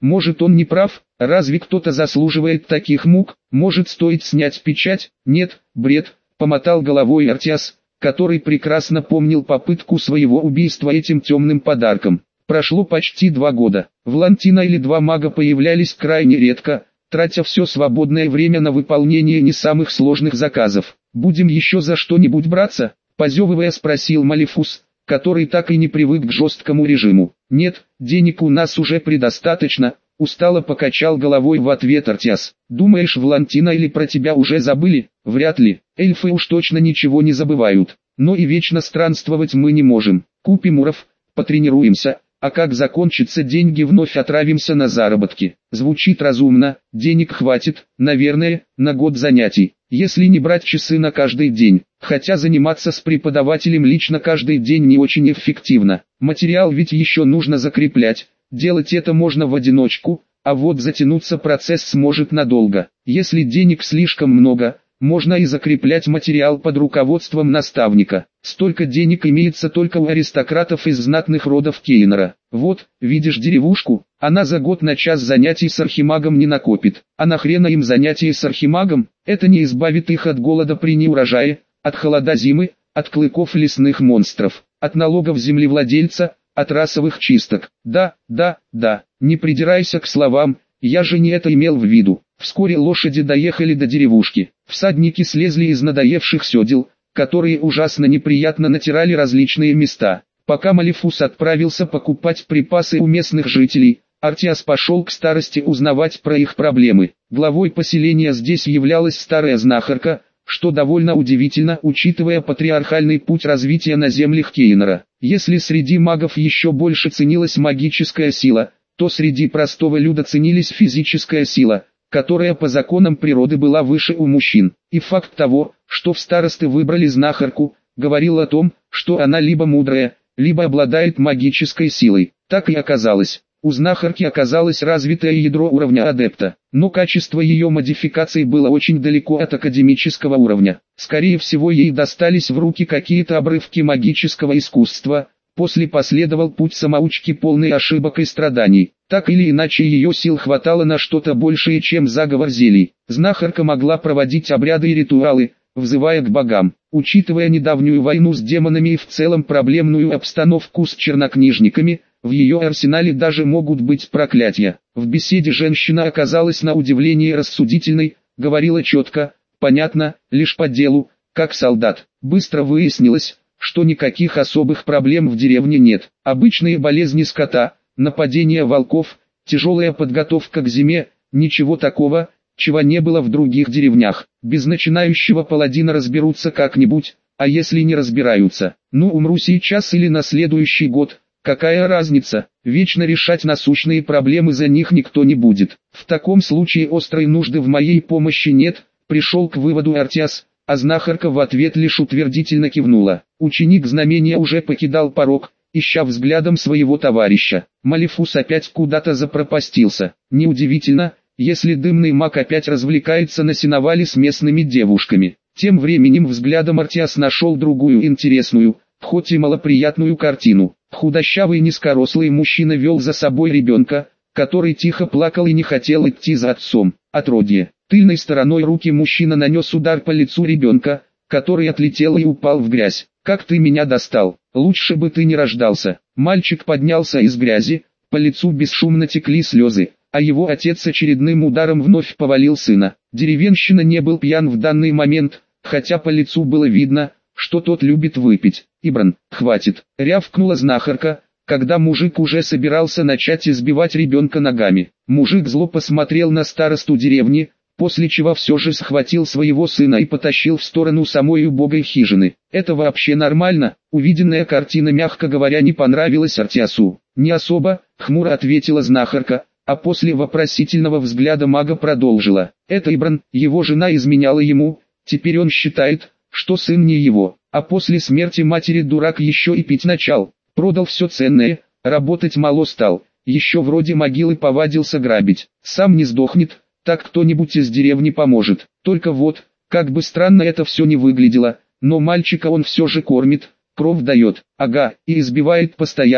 Может, он не прав? Разве кто-то заслуживает таких мук? Может, стоит снять печать? Нет, бред, помотал головой Артиас, который прекрасно помнил попытку своего убийства этим темным подарком. Прошло почти 2 года. В Лантино или 2 мага появлялись крайне редко, тратя все свободное время на выполнение не самых сложных заказов. «Будем еще за что-нибудь браться?» – позевывая спросил Малефус, который так и не привык к жесткому режиму. «Нет, денег у нас уже предостаточно», – устало покачал головой в ответ Артиас. «Думаешь, в Лантино или про тебя уже забыли? Вряд ли, эльфы уж точно ничего не забывают. Но и вечно странствовать мы не можем. Купим уров, потренируемся, а как закончатся деньги, вновь отправимся на заработки». Звучит разумно, денег хватит, наверное, на год занятий, если не брать часы на каждый день. Хотя заниматься с преподавателем лично каждый день не очень эффективно. Материал ведь еще нужно закреплять, делать это можно в одиночку, а вот затянуться процесс сможет надолго. Если денег слишком много, можно и закреплять материал под руководством наставника. Столько денег имеется только у аристократов из знатных родов Кейнора. Вот, видишь деревушку, она за год на час занятий с архимагом не накопит. А нахрена им занятия с архимагом? Это не избавит их от голода при неурожае, от холода зимы, от клыков лесных монстров, от налогов землевладельца, от расовых чисток. Да, не придирайся к словам, я же не это имел в виду. Вскоре лошади доехали до деревушки. Всадники слезли из надоевших седел, которые ужасно неприятно натирали различные места. Пока Малефус отправился покупать припасы у местных жителей, Артиас пошел к старости узнавать про их проблемы. Главой поселения здесь являлась старая знахарка, что довольно удивительно, учитывая патриархальный путь развития на землях Кейнора. Если среди магов еще больше ценилась магическая сила, то среди простого люда ценились физическая сила, которая по законам природы была выше у мужчин. И факт того, что в старосты выбрали знахарку, говорил о том, что она либо мудрая, либо обладает магической силой. Так и оказалось. У знахарки оказалось развитое ядро уровня адепта, но качество ее модификаций было очень далеко от академического уровня. Скорее всего, ей достались в руки какие-то обрывки магического искусства. После последовал путь самоучки, полный ошибок и страданий. Так или иначе, ее сил хватало на что-то большее, чем заговор зелий. Знахарка могла проводить обряды и ритуалы, взывая к богам. Учитывая недавнюю войну с демонами и в целом проблемную обстановку с чернокнижниками, в ее арсенале даже могут быть проклятия. В беседе женщина оказалась на удивление рассудительной, говорила четко, понятно, лишь по делу, как солдат. Быстро выяснилось, что никаких особых проблем в деревне нет. Обычные болезни скота, нападения волков, тяжелая подготовка к зиме, ничего такого, чего не было в других деревнях. Без начинающего паладина разберутся как-нибудь, а если не разбираются, ну умру сейчас или на следующий год, какая разница, вечно решать насущные проблемы за них никто не будет. В таком случае острой нужды в моей помощи нет, пришел к выводу Артиас, а знахарка в ответ лишь утвердительно кивнула. Ученик знамения уже покидал порог, ища взглядом своего товарища. Малефус опять куда-то запропастился. Неудивительно, если дымный маг опять развлекается на сеновале с местными девушками. Тем временем взглядом Артиас нашел другую интересную, хоть и малоприятную картину. Худощавый низкорослый мужчина вел за собой ребенка, который тихо плакал и не хотел идти за отцом. Отродье. Тыльной стороной руки мужчина нанес удар по лицу ребенка, который отлетел и упал в грязь. «Как ты меня достал? Лучше бы ты не рождался». Мальчик поднялся из грязи, по лицу бесшумно текли слезы, а его отец очередным ударом вновь повалил сына. Деревенщина не был пьян в данный момент, хотя по лицу было видно, что тот любит выпить. «Ибран, хватит!» — рявкнула знахарка, когда мужик уже собирался начать избивать ребенка ногами. Мужик зло посмотрел на старосту деревни, после чего все же схватил своего сына и потащил в сторону самой убогой хижины. «Это вообще нормально?» Увиденная картина, мягко говоря, не понравилась Артиасу. «Не особо», — хмуро ответила знахарка, а после вопросительного взгляда мага продолжила. «Это Ибран, его жена изменяла ему, теперь он считает, что сын не его, а после смерти матери дурак еще и пить начал, продал все ценное, работать мало стал, еще вроде могилы повадился грабить, сам не сдохнет, так кто-нибудь из деревни поможет. Только вот, как бы странно это все не выглядело, но мальчика он все же кормит, кров дает, ага, и избивает постоянно,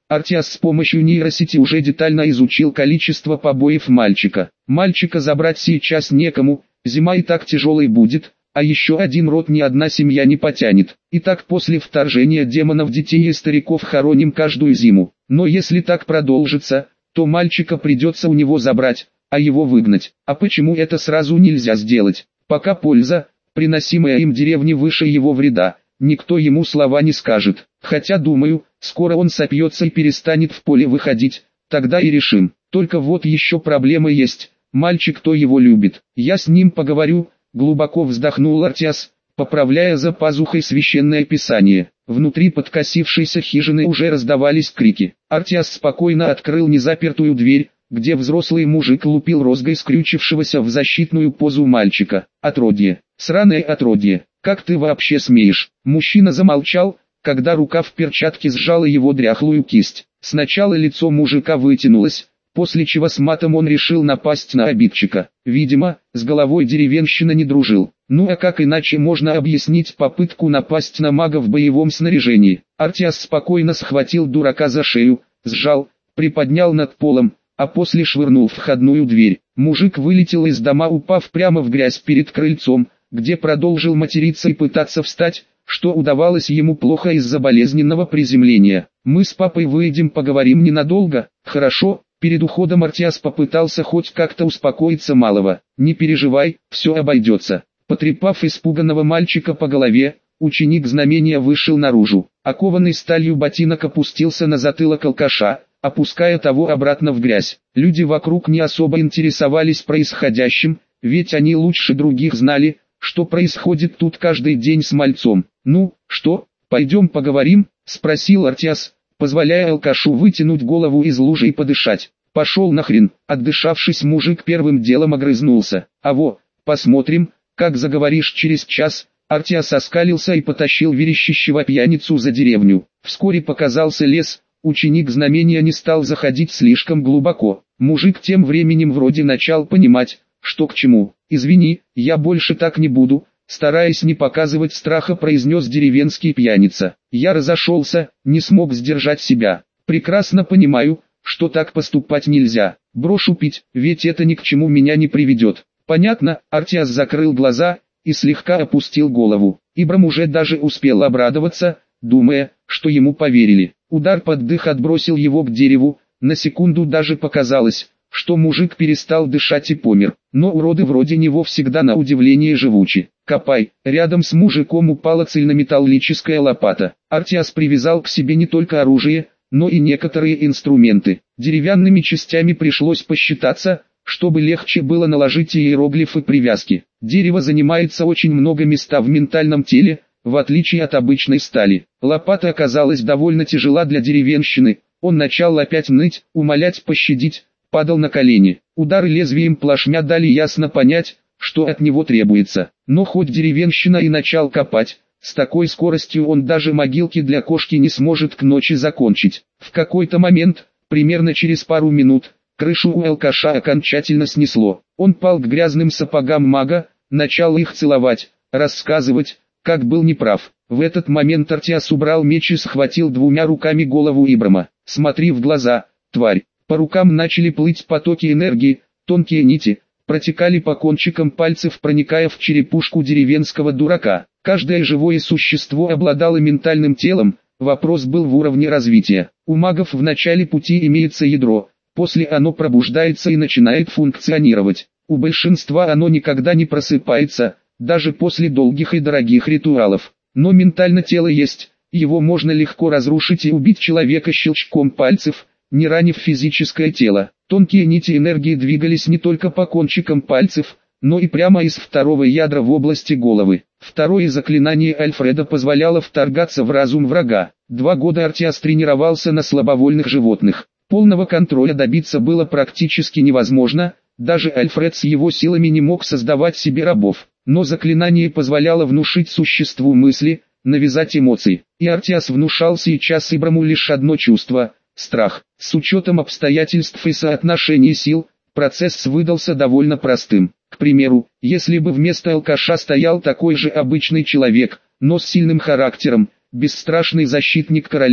Артиас с помощью нейросети уже детально изучил количество побоев мальчика. Мальчика забрать сейчас некому, зима и так тяжелой будет, а еще один род ни одна семья не потянет. И так после вторжения демонов детей и стариков хороним каждую зиму. Но если так продолжится, то мальчика придется у него забрать, а его выгнать. А почему это сразу нельзя сделать? Пока польза, приносимая им деревне, выше его вреда, никто ему слова не скажет. Хотя думаю, скоро он сопьется и перестанет в поле выходить, тогда и решим. Только вот еще проблема есть, мальчик-то его любит. Я с ним поговорю, глубоко вздохнул Артиас, поправляя за пазухой священное писание. Внутри подкосившейся хижины уже раздавались крики. Артиас спокойно открыл незапертую дверь, где взрослый мужик лупил розгой скрючившегося в защитную позу мальчика. Отродье, сраное отродье, как ты вообще смеешь? Мужчина замолчал, когда рука в перчатке сжала его дряхлую кисть. Сначала лицо мужика вытянулось, после чего с матом он решил напасть на обидчика. Видимо, с головой деревенщина не дружил. Ну а как иначе можно объяснить попытку напасть на мага в боевом снаряжении? Артиас спокойно схватил дурака за шею, сжал, приподнял над полом, а после швырнул в входную дверь. Мужик вылетел из дома, упав прямо в грязь перед крыльцом, где продолжил материться и пытаться встать, что удавалось ему плохо из-за болезненного приземления. «Мы с папой выйдем, поговорим ненадолго, хорошо?» Перед уходом Артиас попытался хоть как-то успокоиться малого. «Не переживай, все обойдется». Потрепав испуганного мальчика по голове, ученик знамения вышел наружу. Окованный сталью ботинок опустился на затылок алкаша, опуская того обратно в грязь. Люди вокруг не особо интересовались происходящим, ведь они лучше других знали, что происходит тут каждый день с мальцом. «Ну, что, пойдем поговорим?» – спросил Артиас, позволяя алкашу вытянуть голову из лужи и подышать. «Пошел нахрен!» – отдышавшись, мужик первым делом огрызнулся. «А во, посмотрим, как заговоришь через час». Артиас оскалился и потащил верещащего пьяницу за деревню. Вскоре показался лес, ученик знамения не стал заходить слишком глубоко. Мужик тем временем вроде начал понимать, что к чему. «Извини, я больше так не буду», стараясь не показывать страха, произнес деревенский пьяница. «Я разошелся, не смог сдержать себя. Прекрасно понимаю, что так поступать нельзя. Брошу пить, ведь это ни к чему меня не приведет». «Понятно», Артиас закрыл глаза и слегка опустил голову. Ибрам уже даже успел обрадоваться, думая, что ему поверили. Удар под дых отбросил его к дереву, на секунду даже показалось, что мужик перестал дышать и помер. Но уроды вроде него всегда на удивление живучи. «Копай!» Рядом с мужиком упала цельнометаллическая лопата. Артиас привязал к себе не только оружие, но и некоторые инструменты. Деревянными частями пришлось посчитаться, чтобы легче было наложить иероглифы привязки. Дерево занимается очень много места в ментальном теле, в отличие от обычной стали. Лопата оказалась довольно тяжела для деревенщины. Он начал опять ныть, умолять пощадить, падал на колени. Удары лезвием плашмя дали ясно понять, что от него требуется. Но хоть деревенщина и начал копать, с такой скоростью он даже могилки для кошки не сможет к ночи закончить. В какой-то момент, примерно через пару минут, крышу у алкаша окончательно снесло. Он пал к грязным сапогам мага, начал их целовать, рассказывать, как был неправ. В этот момент Артиас убрал меч и схватил двумя руками голову Ибрама. «Смотри в глаза, тварь!» По рукам начали плыть потоки энергии, тонкие нити, протекали по кончикам пальцев, проникая в черепушку деревенского дурака. Каждое живое существо обладало ментальным телом, вопрос был в уровне развития. У магов в начале пути имеется ядро, после оно пробуждается и начинает функционировать. У большинства оно никогда не просыпается, даже после долгих и дорогих ритуалов. Но ментально тело есть, его можно легко разрушить и убить человека щелчком пальцев, не ранив физическое тело. Тонкие нити энергии двигались не только по кончикам пальцев, но и прямо из второго ядра в области головы. Второе заклинание Альфреда позволяло вторгаться в разум врага. 2 года Артиас тренировался на слабовольных животных. Полного контроля добиться было практически невозможно, даже Альфред с его силами не мог создавать себе рабов. Но заклинание позволяло внушить существу мысли, навязать эмоции. И Артиас внушал сейчас Ибраму лишь одно чувство – страх. С учетом обстоятельств и соотношения сил, процесс выдался довольно простым. К примеру, если бы вместо алкаша стоял такой же обычный человек, но с сильным характером, бесстрашный защитник короля,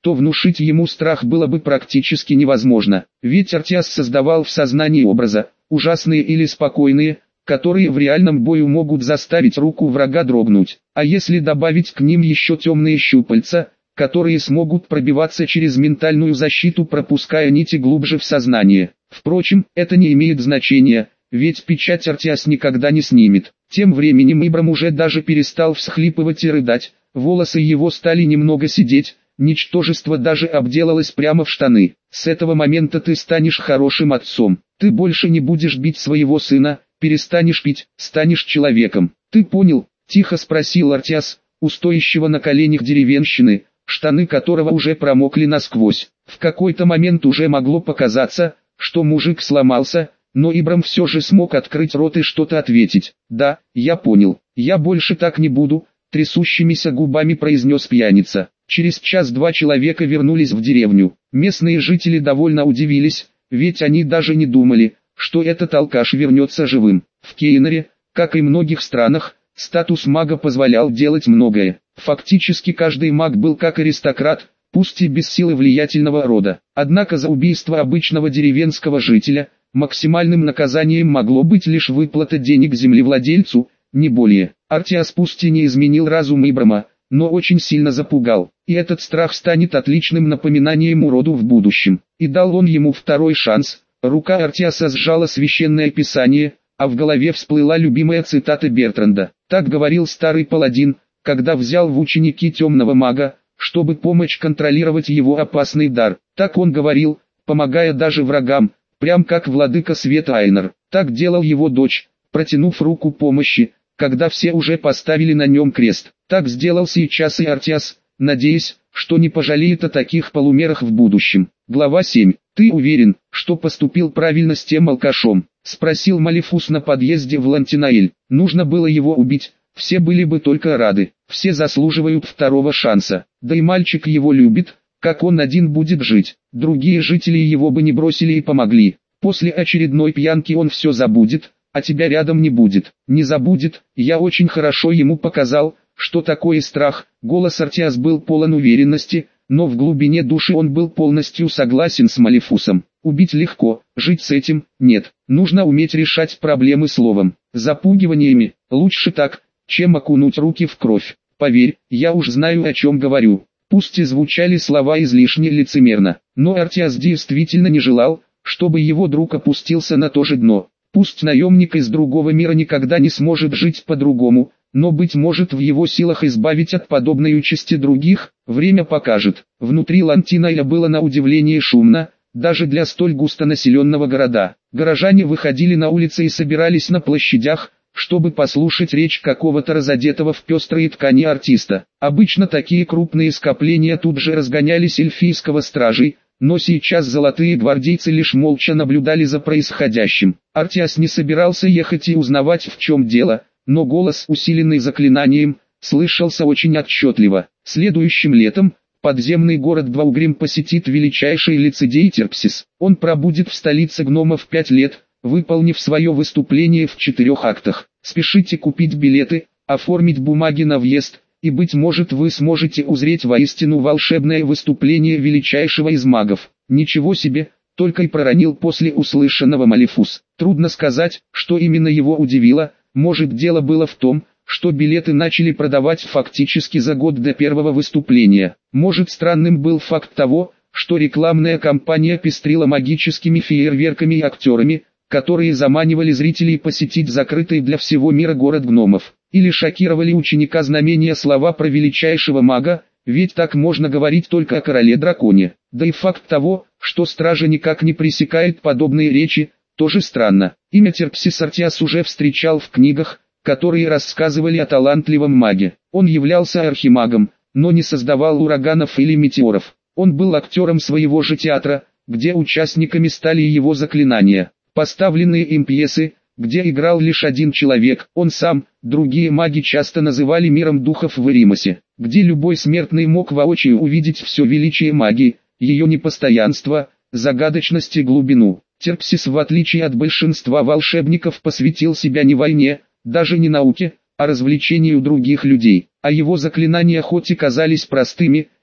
то внушить ему страх было бы практически невозможно. Ведь Артиас создавал в сознании образа, ужасные или спокойные, которые в реальном бою могут заставить руку врага дрогнуть. А если добавить к ним еще темные щупальца, которые смогут пробиваться через ментальную защиту, пропуская нити глубже в сознание. Впрочем, это не имеет значения, ведь печать Артиас никогда не снимет. Тем временем Ибрам уже даже перестал всхлипывать и рыдать, волосы его стали немного сидеть, ничтожество даже обделалось прямо в штаны. С этого момента ты станешь хорошим отцом, ты больше не будешь бить своего сына, перестанешь пить, станешь человеком. Ты понял? Тихо спросил Артиас, у стоящего на коленях деревенщины, штаны которого уже промокли насквозь. В какой-то момент уже могло показаться, что мужик сломался, но Ибрам все же смог открыть рот и что-то ответить. «Да, я понял, я больше так не буду», — трясущимися губами произнес пьяница. Через час-два человека вернулись в деревню. Местные жители довольно удивились, ведь они даже не думали, что этот алкаш вернется живым. В Кейнере, как и многих странах, статус мага позволял делать многое. Фактически каждый маг был как аристократ, пусть и без силы влиятельного рода. Однако за убийство обычного деревенского жителя, максимальным наказанием могло быть лишь выплата денег землевладельцу, не более. Артиас пусть и не изменил разум Ибрама, но очень сильно запугал, и этот страх станет отличным напоминанием уроду в будущем. И дал он ему второй шанс. Рука Артиаса сжала священное писание, а в голове всплыла любимая цитата Бертранда. Так говорил старый паладин, когда взял в ученики темного мага, чтобы помочь контролировать его опасный дар. Так он говорил, помогая даже врагам, прям как владыка света Айнер. Так делал его дочь, протянув руку помощи, когда все уже поставили на нем крест. Так сделал сейчас и Артиас, надеясь, что не пожалеет о таких полумерах в будущем. Глава 7. «Ты уверен, что поступил правильно с тем алкашом?» — спросил Малефус на подъезде в Лантинаэль. Нужно было его убить, все были бы только рады. Все заслуживают второго шанса. Да и мальчик его любит, как он один будет жить. Другие жители его бы не бросили и помогли. После очередной пьянки он все забудет, а тебя рядом не будет. Не забудет, я очень хорошо ему показал, что такое страх. Голос Артиас был полон уверенности, но в глубине души он был полностью согласен с Малефусом. Убить легко, жить с этим – нет. Нужно уметь решать проблемы словом, запугиваниями. Лучше так, чем окунуть руки в кровь. Поверь, я уж знаю, о чем говорю. Пусть и звучали слова излишне лицемерно, но Артиас действительно не желал, чтобы его друг опустился на то же дно. Пусть наемник из другого мира никогда не сможет жить по-другому, но быть может в его силах избавить от подобной участи других, время покажет. Внутри Лантинаэля было на удивление шумно, даже для столь густонаселенного города. Горожане выходили на улицы и собирались на площадях, чтобы послушать речь какого-то разодетого в пестрые ткани артиста. Обычно такие крупные скопления тут же разгонялись эльфийского стражей, но сейчас золотые гвардейцы лишь молча наблюдали за происходящим. Артиас не собирался ехать и узнавать, в чем дело, но голос, усиленный заклинанием, слышался очень отчетливо. Следующим летом подземный город Дваугрим посетит величайший лицедей Терпсис. Он пробудет в столице гномов 5 лет, выполнив свое выступление в 4 актах. Спешите купить билеты, оформить бумаги на въезд, и быть может вы сможете узреть воистину волшебное выступление величайшего из магов. Ничего себе, только и проронил после услышанного Малефус. Трудно сказать, что именно его удивило, может дело было в том, что билеты начали продавать фактически за год до первого выступления. Может странным был факт того, что рекламная кампания пестрила магическими фейерверками и актерами, которые заманивали зрителей посетить закрытый для всего мира город гномов. Или шокировали ученика знамения слова про величайшего мага, ведь так можно говорить только о короле-драконе. Да и факт того, что стража никак не пресекает подобные речи, тоже странно. Имя Терпсис Артиас уже встречал в книгах, которые рассказывали о талантливом маге. Он являлся архимагом, но не создавал ураганов или метеоров. Он был актером своего же театра, где участниками стали его заклинания. Поставленные им пьесы, где играл лишь один человек, он сам, другие маги часто называли миром духов в Эримосе, где любой смертный мог воочию увидеть все величие магии, ее непостоянство, загадочность и глубину. Терпсис, в отличие от большинства волшебников, посвятил себя не войне, даже не науке, а развлечению других людей, а его заклинания хоть и казались простыми,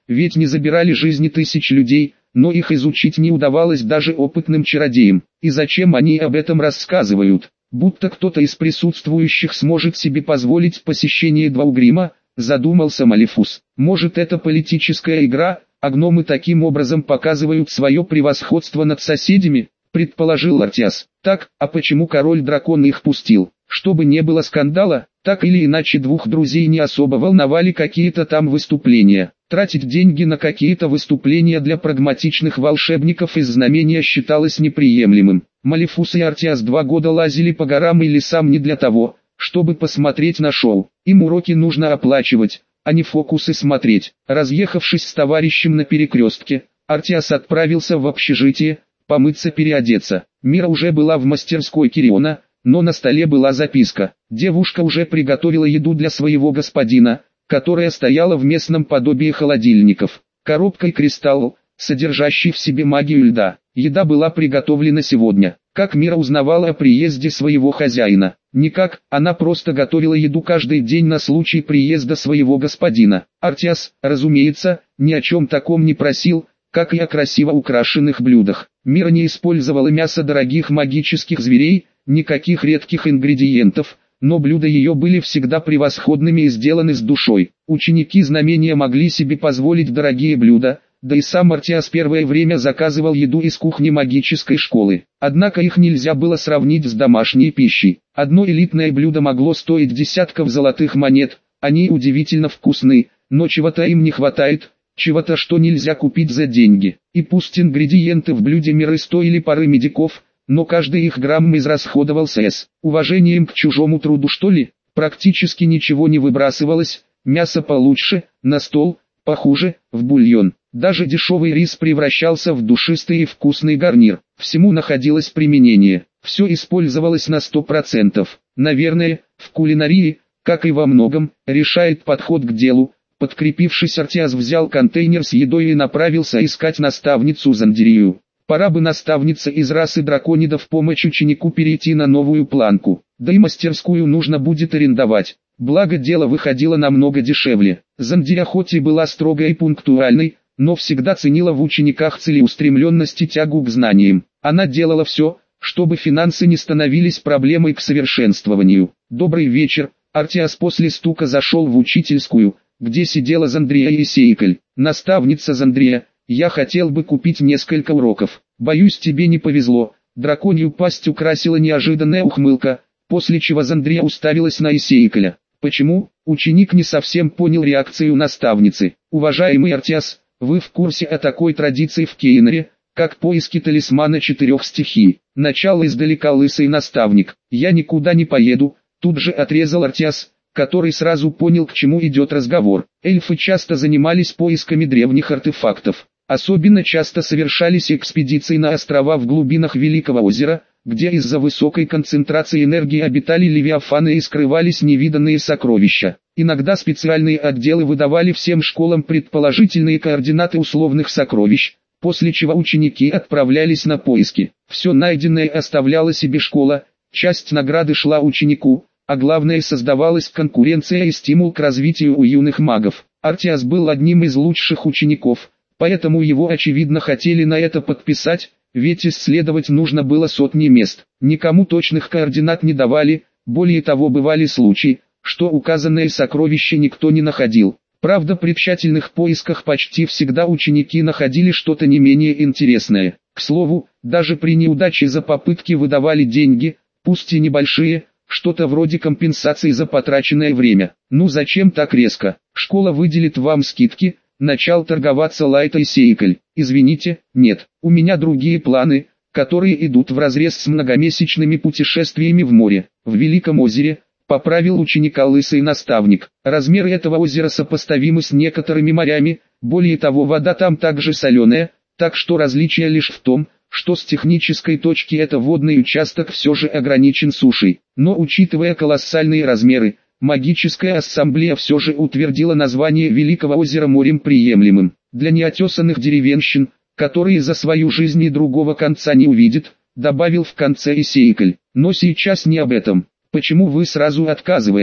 ведь не забирали жизни тысяч людей, но их изучить не удавалось даже опытным чародеям. И зачем они об этом рассказывают? Будто кто-то из присутствующих сможет себе позволить посещение Дваугрима, задумался Малефус. Может, это политическая игра, а гномы таким образом показывают свое превосходство над соседями, предположил Артиас. Так, а почему король-дракон их пустил? Чтобы не было скандала? Так или иначе двух друзей не особо волновали какие-то там выступления. Тратить деньги на какие-то выступления для прагматичных волшебников из знамения считалось неприемлемым. Малефус и Артиас 2 года лазили по горам и лесам не для того, чтобы посмотреть на шоу. Им уроки нужно оплачивать, а не фокусы смотреть. Разъехавшись с товарищем на перекрестке, Артиас отправился в общежитие, помыться, переодеться. Мира уже была в мастерской Кириона, но на столе была записка. Девушка уже приготовила еду для своего господина, которая стояла в местном подобии холодильников. Коробкой кристалл, содержащий в себе магию льда. Еда была приготовлена сегодня. Как Мира узнавала о приезде своего хозяина? Никак, она просто готовила еду каждый день на случай приезда своего господина. Артиас, разумеется, ни о чем таком не просил, как и о красиво украшенных блюдах. Мира не использовала мясо дорогих магических зверей, никаких редких ингредиентов, но блюда ее были всегда превосходными и сделаны с душой. Ученики знамения могли себе позволить дорогие блюда, да и сам Артиас первое время заказывал еду из кухни магической школы. Однако их нельзя было сравнить с домашней пищей. Одно элитное блюдо могло стоить десятков золотых монет, они удивительно вкусны, но чего-то им не хватает, чего-то, что нельзя купить за деньги. И пусть ингредиенты в блюде Миры стоили пары медиков, но каждый их грамм израсходовался с уважением к чужому труду, что ли. Практически ничего не выбрасывалось, мясо получше, на стол, похуже, в бульон. Даже дешевый рис превращался в душистый и вкусный гарнир. Всему находилось применение, все использовалось на 100%. Наверное, в кулинарии, как и во многом, решает подход к делу. Подкрепившись, Артиас взял контейнер с едой и направился искать наставницу Зандирию. Пора бы наставница из расы драконидов помочь ученику перейти на новую планку. Да и мастерскую нужно будет арендовать. Благо дело выходило намного дешевле. Зандирия хоть и была строгой и пунктуальной, но всегда ценила в учениках целеустремленность и тягу к знаниям. Она делала все, чтобы финансы не становились проблемой к совершенствованию. Добрый вечер. Артиас после стука зашел в учительскую, где сидела Зандрия Есейкаль. Наставница Зандрия, я хотел бы купить несколько уроков. Боюсь, тебе не повезло. Драконью пасть украсила неожиданная ухмылка, после чего Зандрия уставилась на Есейкаля. Почему? Ученик не совсем понял реакцию наставницы. Уважаемый Артиас, вы в курсе о такой традиции в Кейнере, как поиски талисмана 4 стихий? Начало издалека лысый наставник. Я никуда не поеду, тут же отрезал Артиас, который сразу понял, к чему идет разговор. Эльфы часто занимались поисками древних артефактов. Особенно часто совершались экспедиции на острова в глубинах Великого озера, где из-за высокой концентрации энергии обитали левиафаны и скрывались невиданные сокровища. Иногда специальные отделы выдавали всем школам предположительные координаты условных сокровищ, после чего ученики отправлялись на поиски. Все найденное оставляла себе школа, часть награды шла ученику, а главное, создавалась конкуренция и стимул к развитию у юных магов. Артиас был одним из лучших учеников, поэтому его очевидно хотели на это подписать, ведь исследовать нужно было сотни мест. Никому точных координат не давали, более того, бывали случаи, что указанное сокровище никто не находил. Правда, при тщательных поисках почти всегда ученики находили что-то не менее интересное. К слову, даже при неудаче за попытки выдавали деньги, пусть и небольшие, что-то вроде компенсации за потраченное время. Ну зачем так резко? Школа выделит вам скидки. Начал торговаться Лайта и Сейкаль. Извините, нет, у меня другие планы, которые идут вразрез с многомесячными путешествиями в море. В Великом озере, поправил ученика лысый наставник. Размеры этого озера сопоставимы с некоторыми морями, более того, вода там также соленая, так что различие лишь в том, что с технической точки это водный участок все же ограничен сушей. Но учитывая колоссальные размеры, магическая ассамблея все же утвердила название Великого озера морем приемлемым. Для неотесанных деревенщин, которые за свою жизнь и другого конца не увидят, добавил в конце Есейкаль. Но сейчас не об этом. Почему вы сразу отказываетесь?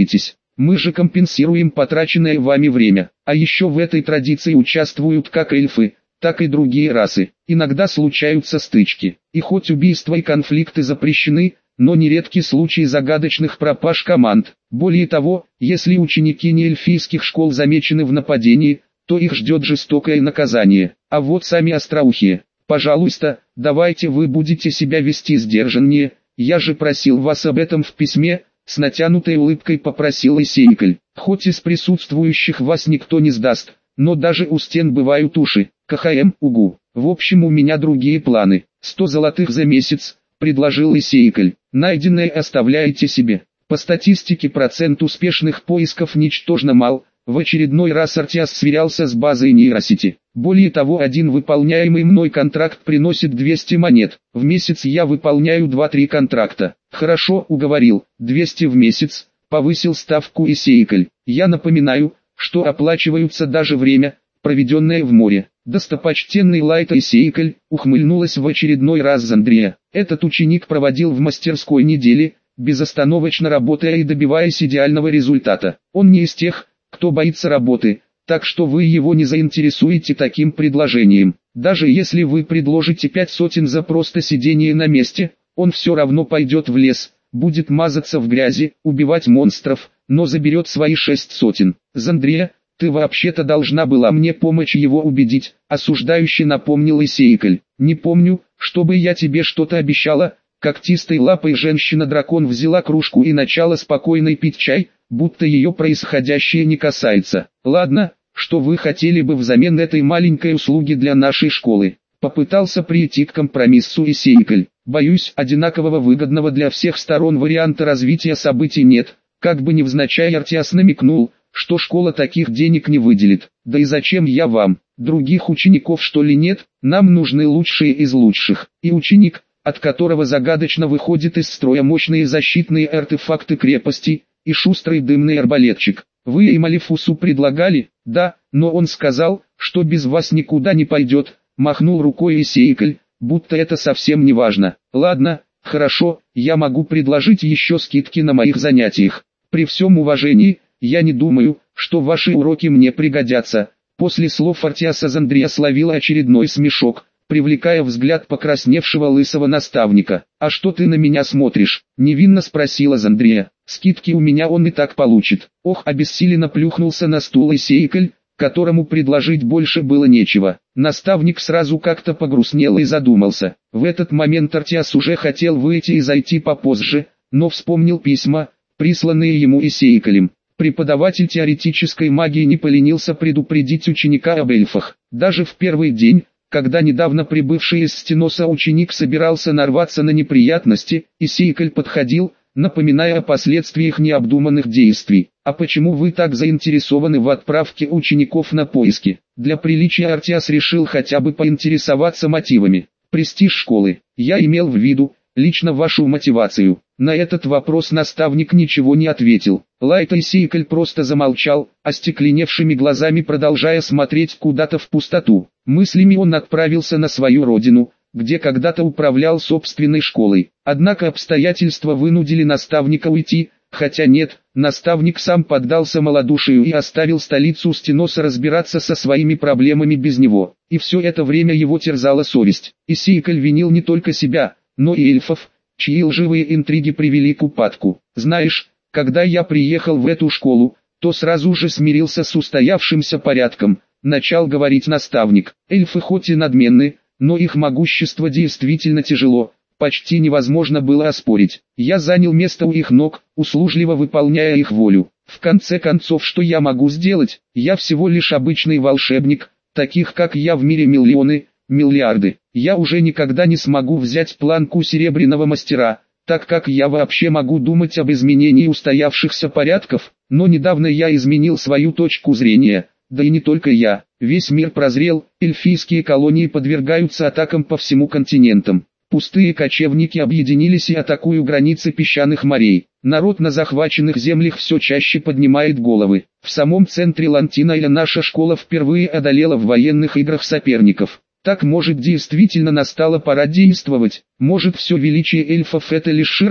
мы же компенсируем потраченное вами время. А еще в этой традиции участвуют как эльфы, так и другие расы. Иногда случаются стычки. И хоть убийства и конфликты запрещены, но нередки случаи загадочных пропаж команд. Более того, если ученики неэльфийских школ замечены в нападении, то их ждет жестокое наказание. А вот сами остроухие. Пожалуйста, давайте вы будете себя вести сдержаннее, я же просил вас об этом в письме, с натянутой улыбкой попросил Исейкль. Хоть из присутствующих вас никто не сдаст, но даже у стен бывают уши. Угу. В общем, у меня другие планы. 100 золотых за месяц, предложил Исейкль. Найденное оставляете себе. По статистике процент успешных поисков ничтожно мал. В очередной раз Артиас сверялся с базой нейросети. Более того, один выполняемый мной контракт приносит 200 монет. В месяц я выполняю 2-3 контракта. Хорошо, уговорил. 200 в месяц, повысил ставку Исейкль. Я напоминаю, что оплачиваются даже время, проведенное в море. Достопочтенный Лайт Исейкль, ухмыльнулась в очередной раз Зандриа. Этот ученик проводил в мастерской недели, безостановочно работая и добиваясь идеального результата. Он не из тех, кто боится работы, так что вы его не заинтересуете таким предложением. Даже если вы предложите 5 сотен за просто сидение на месте, он все равно пойдет в лес, будет мазаться в грязи, убивать монстров, но заберет свои 6 сотен. Зандриа, ты вообще-то должна была мне помочь его убедить, осуждающе напомнил Исейкль. Не помню, чтобы я тебе что-то обещала. Когтистой лапой женщина-дракон взяла кружку и начала спокойно пить чай, будто ее происходящее не касается. Ладно, что вы хотели бы взамен этой маленькой услуги для нашей школы? Попытался прийти к компромиссу Исейкль. Боюсь, одинакового выгодного для всех сторон варианта развития событий нет. Как бы невзначай Артиас намекнул, что школа таких денег не выделит. Да и зачем я вам? Других учеников что ли нет? Нам нужны лучшие из лучших. И ученик, от которого загадочно выходит из строя мощные защитные артефакты крепости, и шустрый дымный арбалетчик. Вы и Малифусу предлагали? Да, но он сказал, что без вас никуда не пойдет, махнул рукой Исейкль, будто это совсем не важно. Ладно, хорошо, я могу предложить еще скидки на моих занятиях. При всем уважении, я не думаю, что ваши уроки мне пригодятся. После слов Артиаса Зандриа словила очередной смешок, привлекая взгляд покрасневшего лысого наставника. «А что ты на меня смотришь?» – невинно спросила Зандриа. «Скидки у меня он и так получит». Ох, обессиленно плюхнулся на стул Исейкль, которому предложить больше было нечего. Наставник сразу как-то погрустнел и задумался. В этот момент Артиас уже хотел выйти и зайти попозже, но вспомнил письма, присланные ему Исейклем. Преподаватель теоретической магии не поленился предупредить ученика об эльфах. Даже в первый день, когда недавно прибывший из Стеноса ученик собирался нарваться на неприятности, Исейкль подходил, напоминая о последствиях необдуманных действий. «А почему вы так заинтересованы в отправке учеников на поиски?» Для приличия Артиас решил хотя бы поинтересоваться мотивами. «Престиж школы. Я имел в виду, лично вашу мотивацию». На этот вопрос наставник ничего не ответил. Лайт Исейкль просто замолчал, остекленевшими глазами продолжая смотреть куда-то в пустоту. Мыслями он отправился на свою родину, где когда-то управлял собственной школой. Однако обстоятельства вынудили наставника уйти, хотя нет, наставник сам поддался малодушию и оставил столицу Стеноса разбираться со своими проблемами без него. И все это время его терзала совесть. Исейкль винил не только себя, но и эльфов, чьи лживые интриги привели к упадку. «Знаешь, когда я приехал в эту школу, то сразу же смирился с устоявшимся порядком», начал говорить наставник. «Эльфы хоть и надменны, но их могущество действительно тяжело, почти невозможно было оспорить. Я занял место у их ног, услужливо выполняя их волю. В конце концов, что я могу сделать? Я всего лишь обычный волшебник, таких как я в мире миллионы, миллиарды. Я уже никогда не смогу взять планку серебряного мастера, так как я вообще могу думать об изменении устоявшихся порядков, но недавно я изменил свою точку зрения, да и не только я. Весь мир прозрел, эльфийские колонии подвергаются атакам по всему континентам. Пустые кочевники объединились и атакуют границы песчаных морей. Народ на захваченных землях все чаще поднимает головы. В самом центре Лантинайля наша школа впервые одолела в военных играх соперников. Так может действительно настала пора действовать, может все величие эльфов это лишь ширма,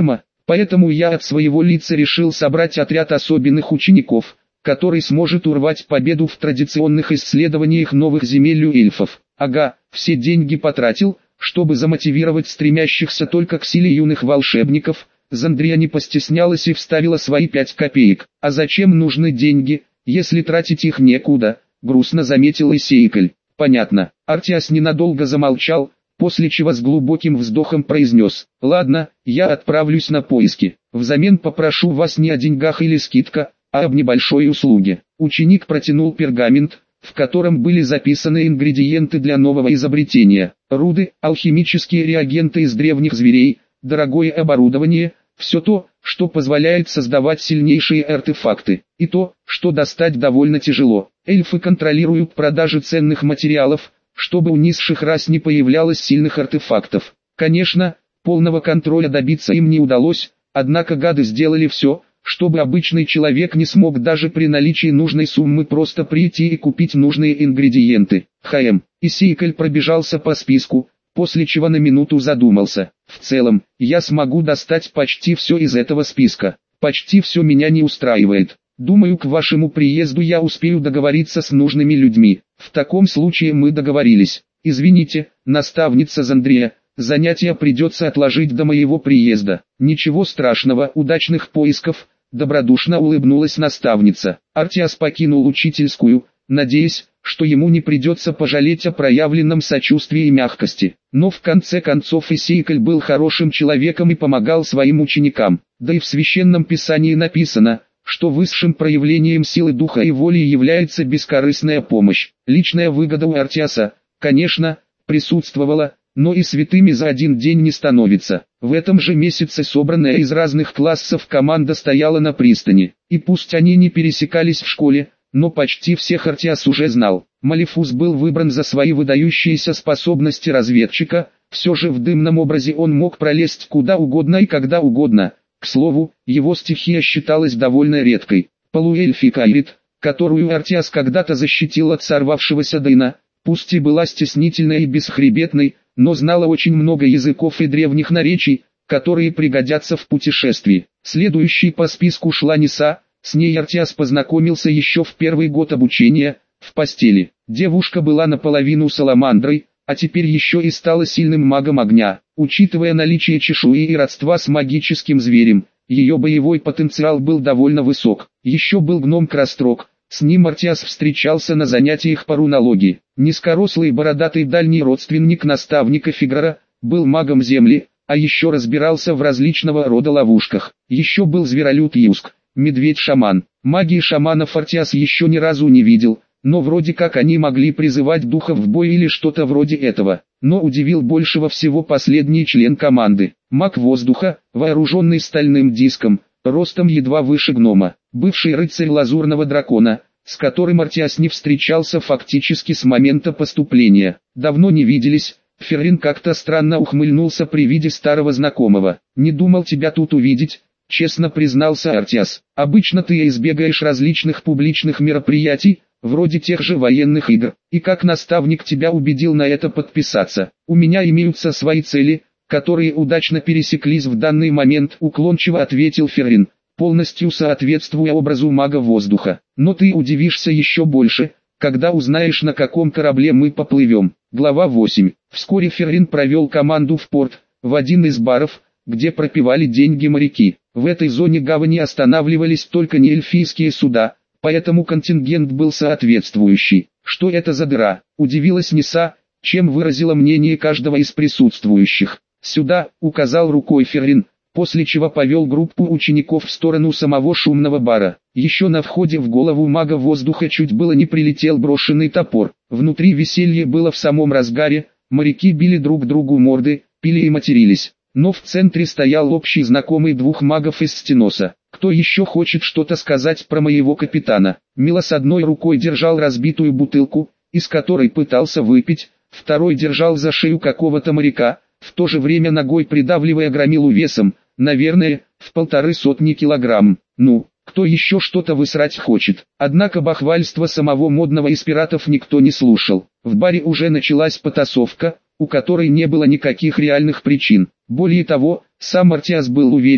Поэтому я от своего лица решил собрать отряд особенных учеников, который сможет урвать победу в традиционных исследованиях новых земель у эльфов. Ага, все деньги потратил, чтобы замотивировать стремящихся только к силе юных волшебников. Зандрия не постеснялась и вставила свои 5 копеек. А зачем нужны деньги, если тратить их некуда, грустно заметил Исейкль. Понятно. Артиас ненадолго замолчал, после чего с глубоким вздохом произнес: «Ладно, я отправлюсь на поиски. Взамен попрошу вас не о деньгах или скидка, а об небольшой услуге». Ученик протянул пергамент, в котором были записаны ингредиенты для нового изобретения. Руды, алхимические реагенты из древних зверей, дорогое оборудование, все то, что позволяет создавать сильнейшие артефакты, и то, что достать довольно тяжело. Эльфы контролируют продажи ценных материалов, чтобы у низших рас не появлялось сильных артефактов. Конечно, полного контроля добиться им не удалось, однако гады сделали все, чтобы обычный человек не смог даже при наличии нужной суммы просто прийти и купить нужные ингредиенты. Исейкль пробежался по списку, после чего на минуту задумался. В целом, я смогу достать почти все из этого списка. Почти все меня не устраивает. Думаю, к вашему приезду я успею договориться с нужными людьми. В таком случае мы договорились. Извините, наставница Зандрия, занятия придется отложить до моего приезда. Ничего страшного, удачных поисков, добродушно улыбнулась наставница. Артиас покинул учительскую, надеясь, что ему не придется пожалеть о проявленном сочувствии и мягкости. Но в конце концов Исейкль был хорошим человеком и помогал своим ученикам. Да и в священном писании написано, что высшим проявлением силы духа и воли является бескорыстная помощь. Личная выгода у Артиаса, конечно, присутствовала, но и святыми за один день не становится. В этом же месяце собранная из разных классов команда стояла на пристани, и пусть они не пересекались в школе, но почти всех Артиас уже знал. Малефус был выбран за свои выдающиеся способности разведчика, все же в дымном образе он мог пролезть куда угодно и когда угодно. К слову, его стихия считалась довольно редкой. Полуэльфик Айрит, которую Артиас когда-то защитил от сорвавшегося Дейна, пусть и была стеснительной и бесхребетной, но знала очень много языков и древних наречий, которые пригодятся в путешествии. Следующей по списку шла Ниса, с ней Артиас познакомился еще в первый год обучения, в постели. Девушка была наполовину саламандрой, а теперь еще и стала сильным магом огня. Учитывая наличие чешуи и родства с магическим зверем, ее боевой потенциал был довольно высок. Еще был гном Крастрок, с ним Артиас встречался на занятиях по рунологии. Низкорослый бородатый дальний родственник наставника Фигара, был магом земли, а еще разбирался в различного рода ловушках. Еще был зверолюд Юск, медведь-шаман. Магии шаманов Артиас еще ни разу не видел, но вроде как они могли призывать духов в бой или что-то вроде этого. Но удивил большего всего последний член команды. Маг воздуха, вооруженный стальным диском, ростом едва выше гнома. Бывший рыцарь лазурного дракона, с которым Артиас не встречался фактически с момента поступления. Давно не виделись. Феррин как-то странно ухмыльнулся при виде старого знакомого. «Не думал тебя тут увидеть», — честно признался Артиас. «Обычно ты избегаешь различных публичных мероприятий, вроде тех же военных игр, и как наставник тебя убедил на это подписаться. У меня имеются свои цели, которые удачно пересеклись в данный момент», — уклончиво ответил Феррин, полностью соответствуя образу мага воздуха. «Но ты удивишься еще больше, когда узнаешь, на каком корабле мы поплывем». Глава 8. Вскоре Феррин провел команду в порт, в один из баров, где пропивали деньги моряки. В этой зоне гавани останавливались только не эльфийские суда, поэтому контингент был соответствующий. «Что это за дыра?» – удивилась Ниса, чем выразила мнение каждого из присутствующих. «Сюда», – указал рукой Феррин, после чего повел группу учеников в сторону самого шумного бара. Еще на входе в голову мага воздуха чуть было не прилетел брошенный топор. Внутри веселье было в самом разгаре, моряки били друг другу морды, пили и матерились. Но в центре стоял общий знакомый двух магов из Стеноса. «Кто еще хочет что-то сказать про моего капитана?» Милос одной рукой держал разбитую бутылку, из которой пытался выпить, второй держал за шею какого-то моряка, в то же время ногой придавливая громилу весом, наверное, в 150 килограмм. «Ну, кто еще что-то высрать хочет?» Однако бахвальство самого модного из пиратов никто не слушал. В баре уже началась потасовка, у которой не было никаких реальных причин. Более того, сам Артиас был уверен,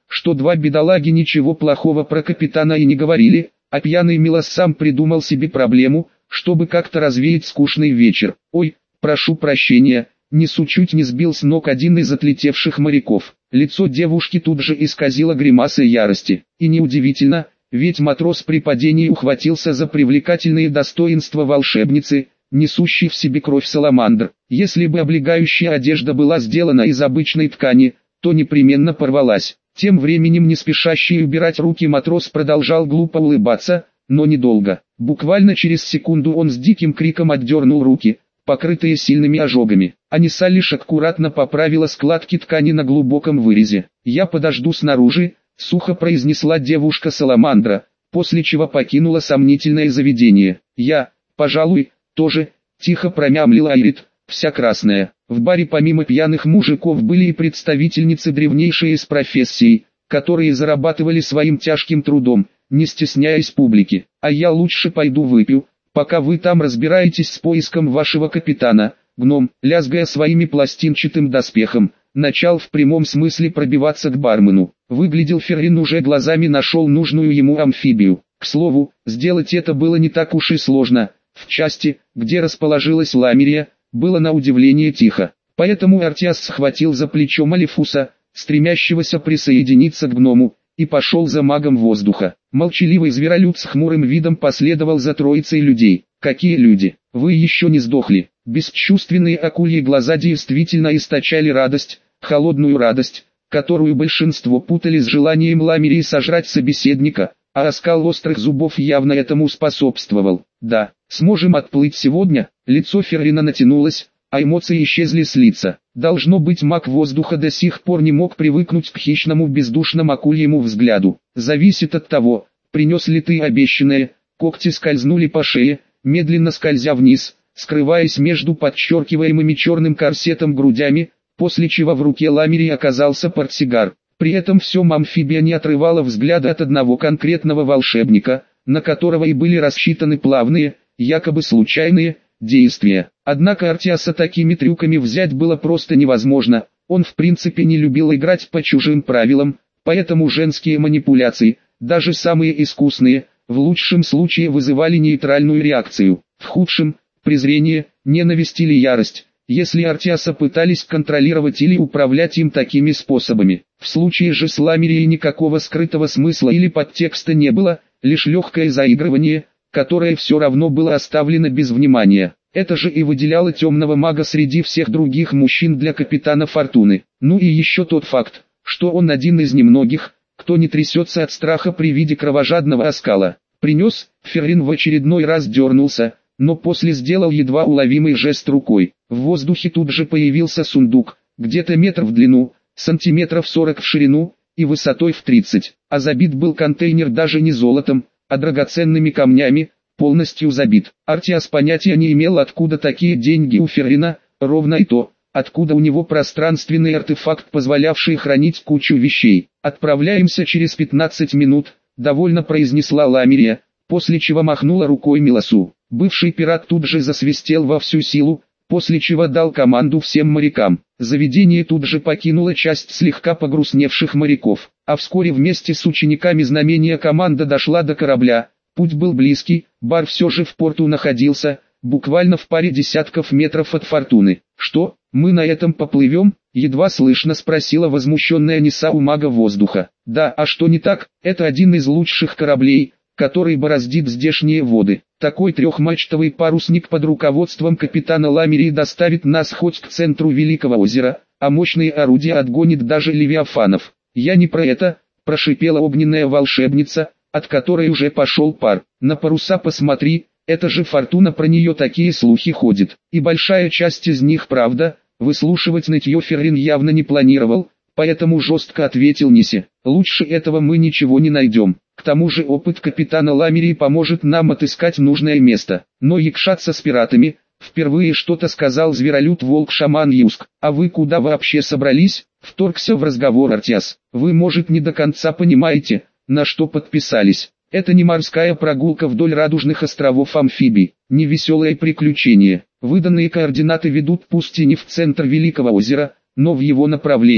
что два бедолаги ничего плохого про капитана и не говорили, а пьяный Милос сам придумал себе проблему, чтобы как-то развеять скучный вечер. «Ой, прошу прощения», несу чуть не сбил с ног один из отлетевших моряков. Лицо девушки тут же исказило гримаса ярости. И неудивительно, ведь матрос при падении ухватился за привлекательные достоинства волшебницы, несущей в себе кровь саламандр. Если бы облегающая одежда была сделана из обычной ткани, то непременно порвалась. Тем временем не спешащий убирать руки матрос продолжал глупо улыбаться, но недолго. Буквально через секунду он с диким криком отдернул руки, покрытые сильными ожогами. Аниса лишь аккуратно поправила складки ткани на глубоком вырезе. «Я подожду снаружи», — сухо произнесла девушка-саламандра, после чего покинула сомнительное заведение. «Я, пожалуй, тоже», — тихо промямлила Айрит, вся красная. В баре помимо пьяных мужиков были и представительницы древнейшей из профессий, которые зарабатывали своим тяжким трудом, не стесняясь публики. «А я лучше пойду выпью, пока вы там разбираетесь с поиском вашего капитана». Гном, лязгая своими пластинчатым доспехом, начал в прямом смысле пробиваться к бармену. Выглядел Феррин уже глазами нашел нужную ему амфибию. К слову, сделать это было не так уж и сложно. В части, где расположилась Ламирия, было на удивление тихо. Поэтому Артиас схватил за плечо Малефуса, стремящегося присоединиться к гному, и пошел за магом воздуха. Молчаливый зверолюд с хмурым видом последовал за троицей людей. «Какие люди? Вы еще не сдохли?» Бесчувственные акульи глаза действительно источали радость, холодную радость, которую большинство путали с желанием Ламирии сожрать собеседника, а оскал острых зубов явно этому способствовал. «Да, сможем отплыть сегодня?» Лицо Феррина натянулось, а эмоции исчезли с лица. Должно быть, маг воздуха до сих пор не мог привыкнуть к хищному бездушному акульему взгляду. «Зависит от того, принес ли ты обещанное». Когти скользнули по шее, медленно скользя вниз, скрываясь между подчеркиваемыми черным корсетом грудями, после чего в руке Ламирии оказался портсигар. При этом все амфибия не отрывала взгляда от одного конкретного волшебника, на которого и были рассчитаны плавные, якобы случайные, действия. Однако Артиаса такими трюками взять было просто невозможно, он в принципе не любил играть по чужим правилам, поэтому женские манипуляции, даже самые искусные, в лучшем случае вызывали нейтральную реакцию, в худшем – презрение, ненависть или ярость, если Артиаса пытались контролировать или управлять им такими способами. В случае же с Ламирией никакого скрытого смысла или подтекста не было, лишь легкое заигрывание, которое все равно было оставлено без внимания. Это же и выделяло темного мага среди всех других мужчин для капитана Фортуны. Ну и еще тот факт, что он один из немногих, кто не трясется от страха при виде кровожадного оскала. «Принес?» Феррин в очередной раз дернулся, но после сделал едва уловимый жест рукой. В воздухе тут же появился сундук, где-то метр в длину, сантиметров 40 в ширину, и высотой в 30. А забит был контейнер даже не золотом, а драгоценными камнями, полностью забит. Артиас понятия не имел, откуда такие деньги у Феррина, ровно и то, откуда у него пространственный артефакт, позволявший хранить кучу вещей. «Отправляемся через 15 минут», — довольно произнесла Ламирия, после чего махнула рукой Милосу. Бывший пират тут же засвистел во всю силу, после чего дал команду всем морякам. Заведение тут же покинула часть слегка погрустневших моряков, а вскоре вместе с учениками знамения команда дошла до корабля. Путь был близкий, бар все же в порту находился, буквально в паре десятков метров от Фортуны. «Что, мы на этом поплывем?» — едва слышно спросила возмущенная Ниса у мага воздуха. «Да, а что не так? Это один из лучших кораблей, который бороздит здешние воды. Такой трехмачтовый парусник под руководством капитана Ламирии доставит нас хоть к центру Великого озера, а мощные орудия отгонит даже левиафанов». «Я не про это», — прошипела огненная волшебница, от которой уже пошел пар. «На паруса посмотри, это же Фортуна, про нее такие слухи ходят. И большая часть из них правда». Выслушивать нытье Феррин явно не планировал, поэтому жестко ответил Нисе: «Лучше этого мы ничего не найдем. К тому же опыт капитана Ламирии поможет нам отыскать нужное место». Но якшаться с пиратами, впервые что-то сказал зверолюд-волк-шаман Юск. «А вы куда вообще собрались?» — вторгся в разговор Артиас. «Вы, может, не до конца понимаете, на что подписались. Это не морская прогулка вдоль радужных островов амфибий, не веселое приключение. Выданные координаты ведут пусть и не в центр Великого озера, но в его направлении.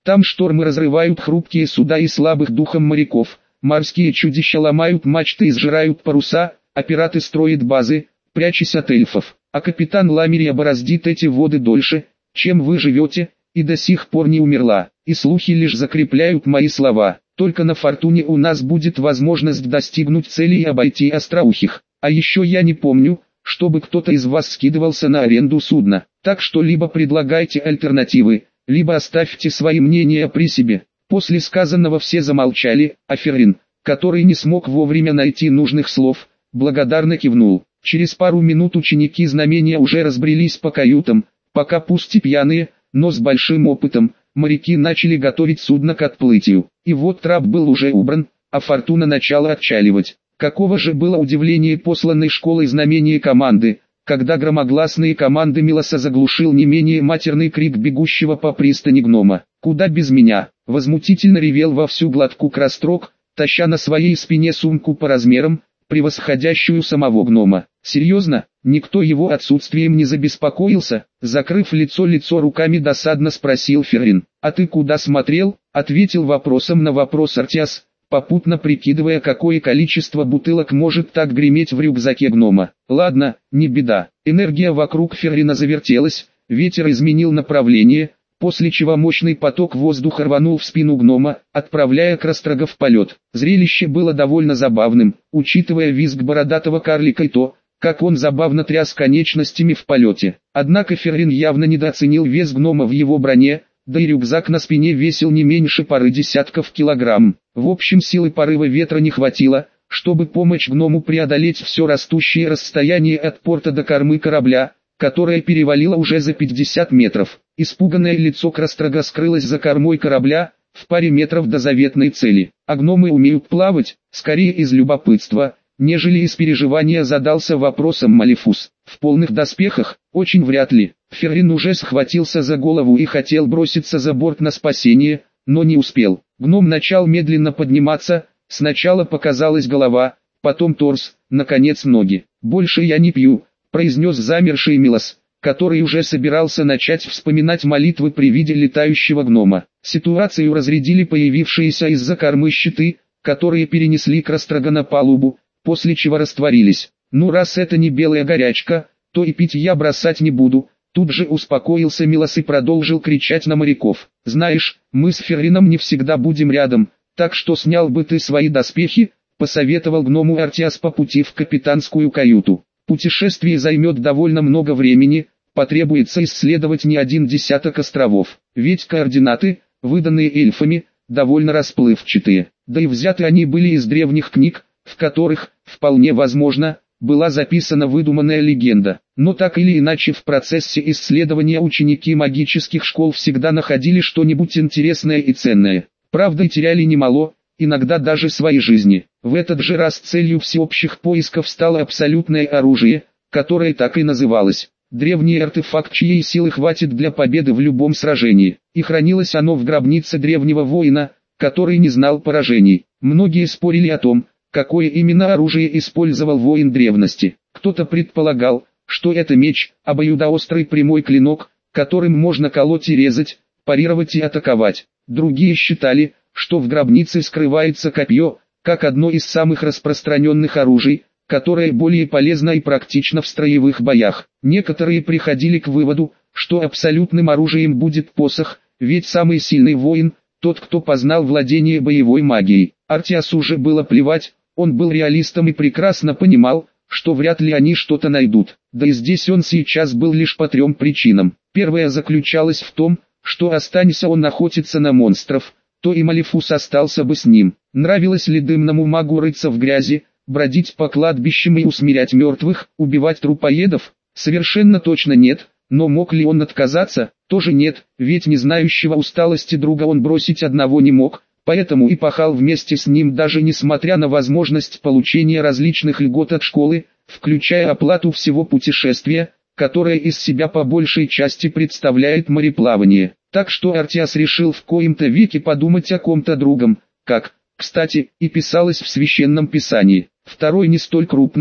Там штормы разрывают хрупкие суда и слабых духом моряков, морские чудища ломают мачты и сжирают паруса, а пираты строят базы, прячась от эльфов. А капитан Ламерия бороздит эти воды дольше, чем вы живете, и до сих пор не умерла. И слухи лишь закрепляют мои слова. Только на Фортуне у нас будет возможность достигнуть цели и обойти остроухих. А еще я не помню, чтобы кто-то из вас скидывался на аренду судна. Так что либо предлагайте альтернативы, либо оставьте свои мнения при себе. После сказанного все замолчали, а Феррин, который не смог вовремя найти нужных слов, благодарно кивнул. Через пару минут ученики знамения уже разбрелись по каютам, пока пусть и пьяные, но с большим опытом, моряки начали готовить судно к отплытию. И вот трап был уже убран, а Фортуна начала отчаливать. Каково же было удивление посланной школой знамения команды, когда громогласные команды Милоса заглушил не менее матерный крик бегущего по пристани гнома. «Куда без меня?» — возмутительно ревел во всю глотку Крострок, таща на своей спине сумку по размерам, превосходящую самого гнома. Серьезно, никто его отсутствием не забеспокоился? Закрыв лицо руками, досадно спросил Феррин. «А ты куда смотрел?» — ответил вопросом на вопрос Артиас, попутно прикидывая, какое количество бутылок может так греметь в рюкзаке гнома. «Ладно, не беда». Энергия вокруг Феррина завертелась, ветер изменил направление, после чего мощный поток воздуха рванул в спину гнома, отправляя Крострога в полет. Зрелище было довольно забавным, учитывая визг бородатого карлика и то, как он забавно тряс конечностями в полете. Однако Феррин явно недооценил вес гнома в его броне, да и рюкзак на спине весил не меньше пары десятков килограмм. В общем, силы порыва ветра не хватило, чтобы помочь гному преодолеть все растущее расстояние от порта до кормы корабля, которое перевалило уже за 50 метров. Испуганное лицо Крострога скрылось за кормой корабля, в паре метров до заветной цели. А гномы умеют плавать, скорее из любопытства, нежели из переживания, задался вопросом Малефус. В полных доспехах, очень вряд ли. Феррин уже схватился за голову и хотел броситься за борт на спасение, но не успел. Гном начал медленно подниматься, сначала показалась голова, потом торс, наконец ноги. «Больше я не пью», — произнес замерший Милос, который уже собирался начать вспоминать молитвы при виде летающего гнома. Ситуацию разрядили появившиеся из-за кормы щиты, которые перенесли Крострога на палубу, после чего растворились. «Ну раз это не белая горячка, то и пить я бросать не буду», тут же успокоился Милос и продолжил кричать на моряков. «Знаешь, мы с Феррином не всегда будем рядом, так что снял бы ты свои доспехи», посоветовал гному Артиас по пути в капитанскую каюту. «Путешествие займет довольно много времени, потребуется исследовать не один десяток островов, ведь координаты, выданные эльфами, довольно расплывчатые, да и взяты они были из древних книг, в которых, вполне возможно, была записана выдуманная легенда. Но так или иначе в процессе исследования ученики магических школ всегда находили что-нибудь интересное и ценное. Правда, и теряли немало, иногда даже свои жизни. В этот же раз целью всеобщих поисков стало абсолютное оружие, которое так и называлось. Древний артефакт, чьей силы хватит для победы в любом сражении. И хранилось оно в гробнице древнего воина, который не знал поражений. Многие спорили о том, какое именно оружие использовал воин древности. Кто-то предполагал, что это меч, обоюдоострый прямой клинок, которым можно колоть и резать, парировать и атаковать. Другие считали, что в гробнице скрывается копье, как одно из самых распространенных оружий, которое более полезно и практично в строевых боях. Некоторые приходили к выводу, что абсолютным оружием будет посох, ведь самый сильный воин – тот, кто познал владение боевой магией. Артиасу же было плевать, он был реалистом и прекрасно понимал, что вряд ли они что-то найдут. Да и здесь он сейчас был лишь по 3 причинам. Первая заключалась в том, что останься он охотиться на монстров, то и Малефус остался бы с ним. Нравилось ли дымному магу рыться в грязи, бродить по кладбищам и усмирять мертвых, убивать трупоедов? Совершенно точно нет, но мог ли он отказаться? Тоже нет, ведь не знающего усталости друга он бросить одного не мог, поэтому и пахал вместе с ним, даже несмотря на возможность получения различных льгот от школы, включая оплату всего путешествия, которое из себя по большей части представляет мореплавание. Так что Артиас решил в коем-то веке подумать о ком-то другом, как, кстати, и писалось в священном писании. Второй не столь крупный,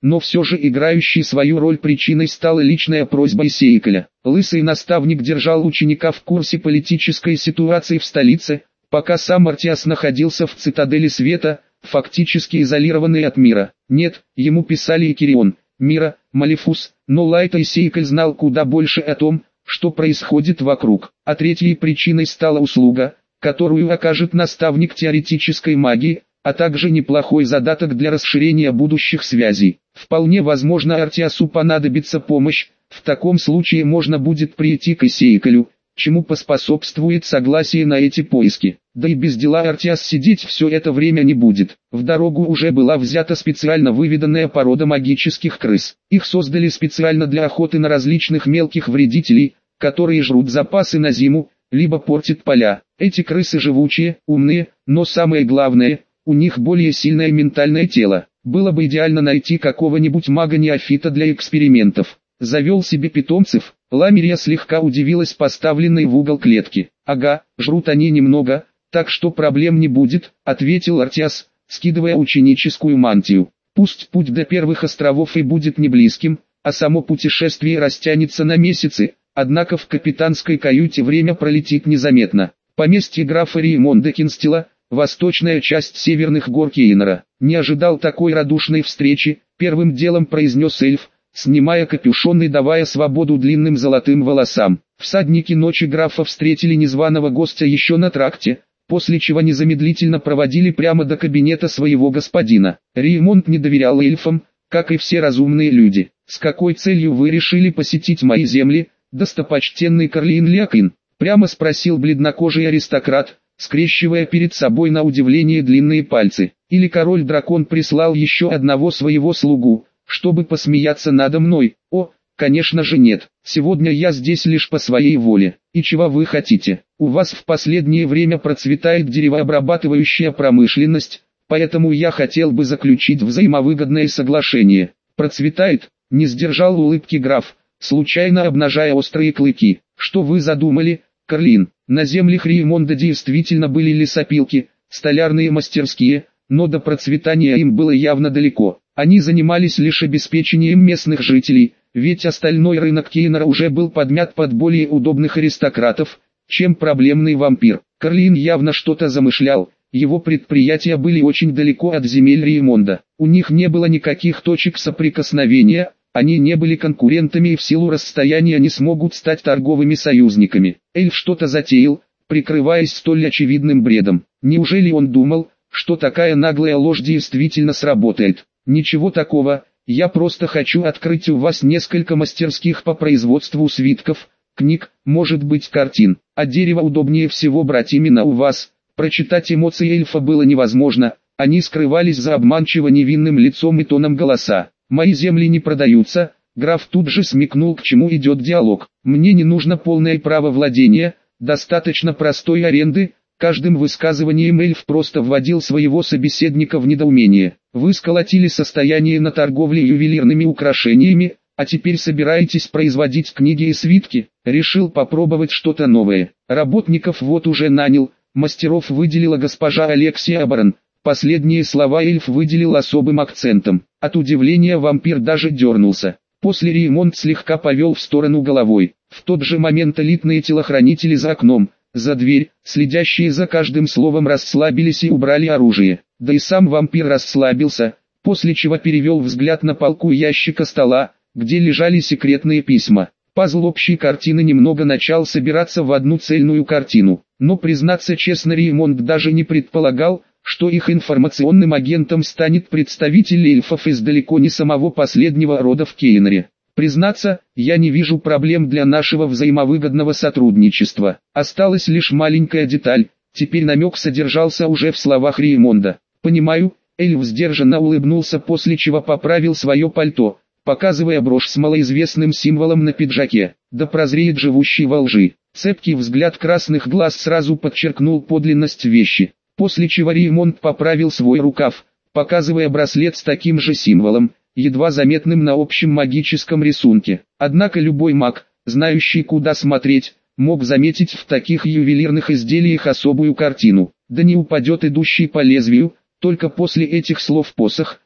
но все же играющей свою роль причиной стала личная просьба Сейкеля. Лысый наставник держал ученика в курсе политической ситуации в столице, пока сам Артиас находился в цитадели света, фактически изолированный от мира. Нет, ему писали и Кирион, Мира, Малефус, но Лайта и Сейкель знал куда больше о том, что происходит вокруг. А третьей причиной стала услуга, которую окажет наставник теоретической магии, а также неплохой задаток для расширения будущих связей. Вполне возможно, Артиасу понадобится помощь, в таком случае можно будет прийти к Сейкелю, чему поспособствует согласие на эти поиски. Да и без дела Артиас сидеть все это время не будет. В дорогу уже была взята специально выведанная порода магических крыс. Их создали специально для охоты на различных мелких вредителей, которые жрут запасы на зиму, либо портят поля. Эти крысы живучие, умные, но самое главное, у них более сильное ментальное тело. Было бы идеально найти какого-нибудь мага-неофита для экспериментов. Завел себе питомцев. Ламирия слегка удивилась поставленной в угол клетки. «Ага, жрут они немного, так что проблем не будет», — ответил Артиас, скидывая ученическую мантию. «Пусть путь до первых островов и будет не близким, а само путешествие растянется на месяцы, однако в капитанской каюте время пролетит незаметно». Поместье графа Реймонда Кинстила, восточная часть северных гор Кейнера. «Не ожидал такой радушной встречи», — первым делом произнес эльф, снимая капюшон и давая свободу длинным золотым волосам. Всадники ночи графа встретили незваного гостя еще на тракте, после чего незамедлительно проводили прямо до кабинета своего господина. Реймонд не доверял эльфам, как и все разумные люди. «С какой целью вы решили посетить мои земли, достопочтенный Карлин Лекин?» — прямо спросил бледнокожий аристократ, скрещивая перед собой на удивление длинные пальцы. «Или король-дракон прислал еще одного своего слугу, чтобы посмеяться надо мной?» «О, конечно же нет, сегодня я здесь лишь по своей воле. И чего вы хотите? У вас в последнее время процветает деревообрабатывающая промышленность, поэтому я хотел бы заключить взаимовыгодное соглашение». «Процветает?» — не сдержал улыбки граф, случайно обнажая острые клыки. «Что вы задумали, Карлин?» На землях Реймонда действительно были лесопилки, столярные мастерские, но до процветания им было явно далеко. Они занимались лишь обеспечением местных жителей, ведь остальной рынок Кейнера уже был подмят под более удобных аристократов, чем проблемный вампир. Карлин явно что-то замышлял, его предприятия были очень далеко от земель Реймонда. У них не было никаких точек соприкосновения, они не были конкурентами и в силу расстояния не смогут стать торговыми союзниками. Эльф что-то затеял, прикрываясь столь очевидным бредом. Неужели он думал, что такая наглая ложь действительно сработает? «Ничего такого, я просто хочу открыть у вас несколько мастерских по производству свитков, книг, может быть картин, а дерево удобнее всего брать именно у вас». Прочитать эмоции эльфа было невозможно, они скрывались за обманчиво невинным лицом и тоном голоса. «Мои земли не продаются», граф тут же смекнул, к чему идет диалог. «Мне не нужно полное право владения, достаточно простой аренды». Каждым высказыванием эльф просто вводил своего собеседника в недоумение. «Вы сколотили состояние на торговле ювелирными украшениями, а теперь собираетесь производить книги и свитки?» Решил попробовать что-то новое. «Работников вот уже нанял, мастеров выделила госпожа Алексия Абаран». Последние слова эльф выделил особым акцентом. От удивления вампир даже дернулся. После Реймонд слегка повел в сторону головой. В тот же момент элитные телохранители за окном, за дверь, следящие за каждым словом, расслабились и убрали оружие. Да и сам вампир расслабился, после чего перевел взгляд на полку ящика стола, где лежали секретные письма. Пазл общей картины немного начал собираться в одну цельную картину. Но, признаться честно, Реймонд даже не предполагал, что их информационным агентом станет представитель эльфов из далеко не самого последнего рода в Кейнере. «Признаться, я не вижу проблем для нашего взаимовыгодного сотрудничества. Осталась лишь маленькая деталь», теперь намек содержался уже в словах Реймонда. «Понимаю», эльф сдержанно улыбнулся, после чего поправил свое пальто, показывая брошь с малоизвестным символом на пиджаке. «Да прозреет живущий во лжи». Цепкий взгляд красных глаз сразу подчеркнул подлинность вещи. После чего Реймонд поправил свой рукав, показывая браслет с таким же символом, едва заметным на общем магическом рисунке. Однако любой маг, знающий куда смотреть, мог заметить в таких ювелирных изделиях особую картину. «Да не упадет идущий по лезвию», только после этих слов посох,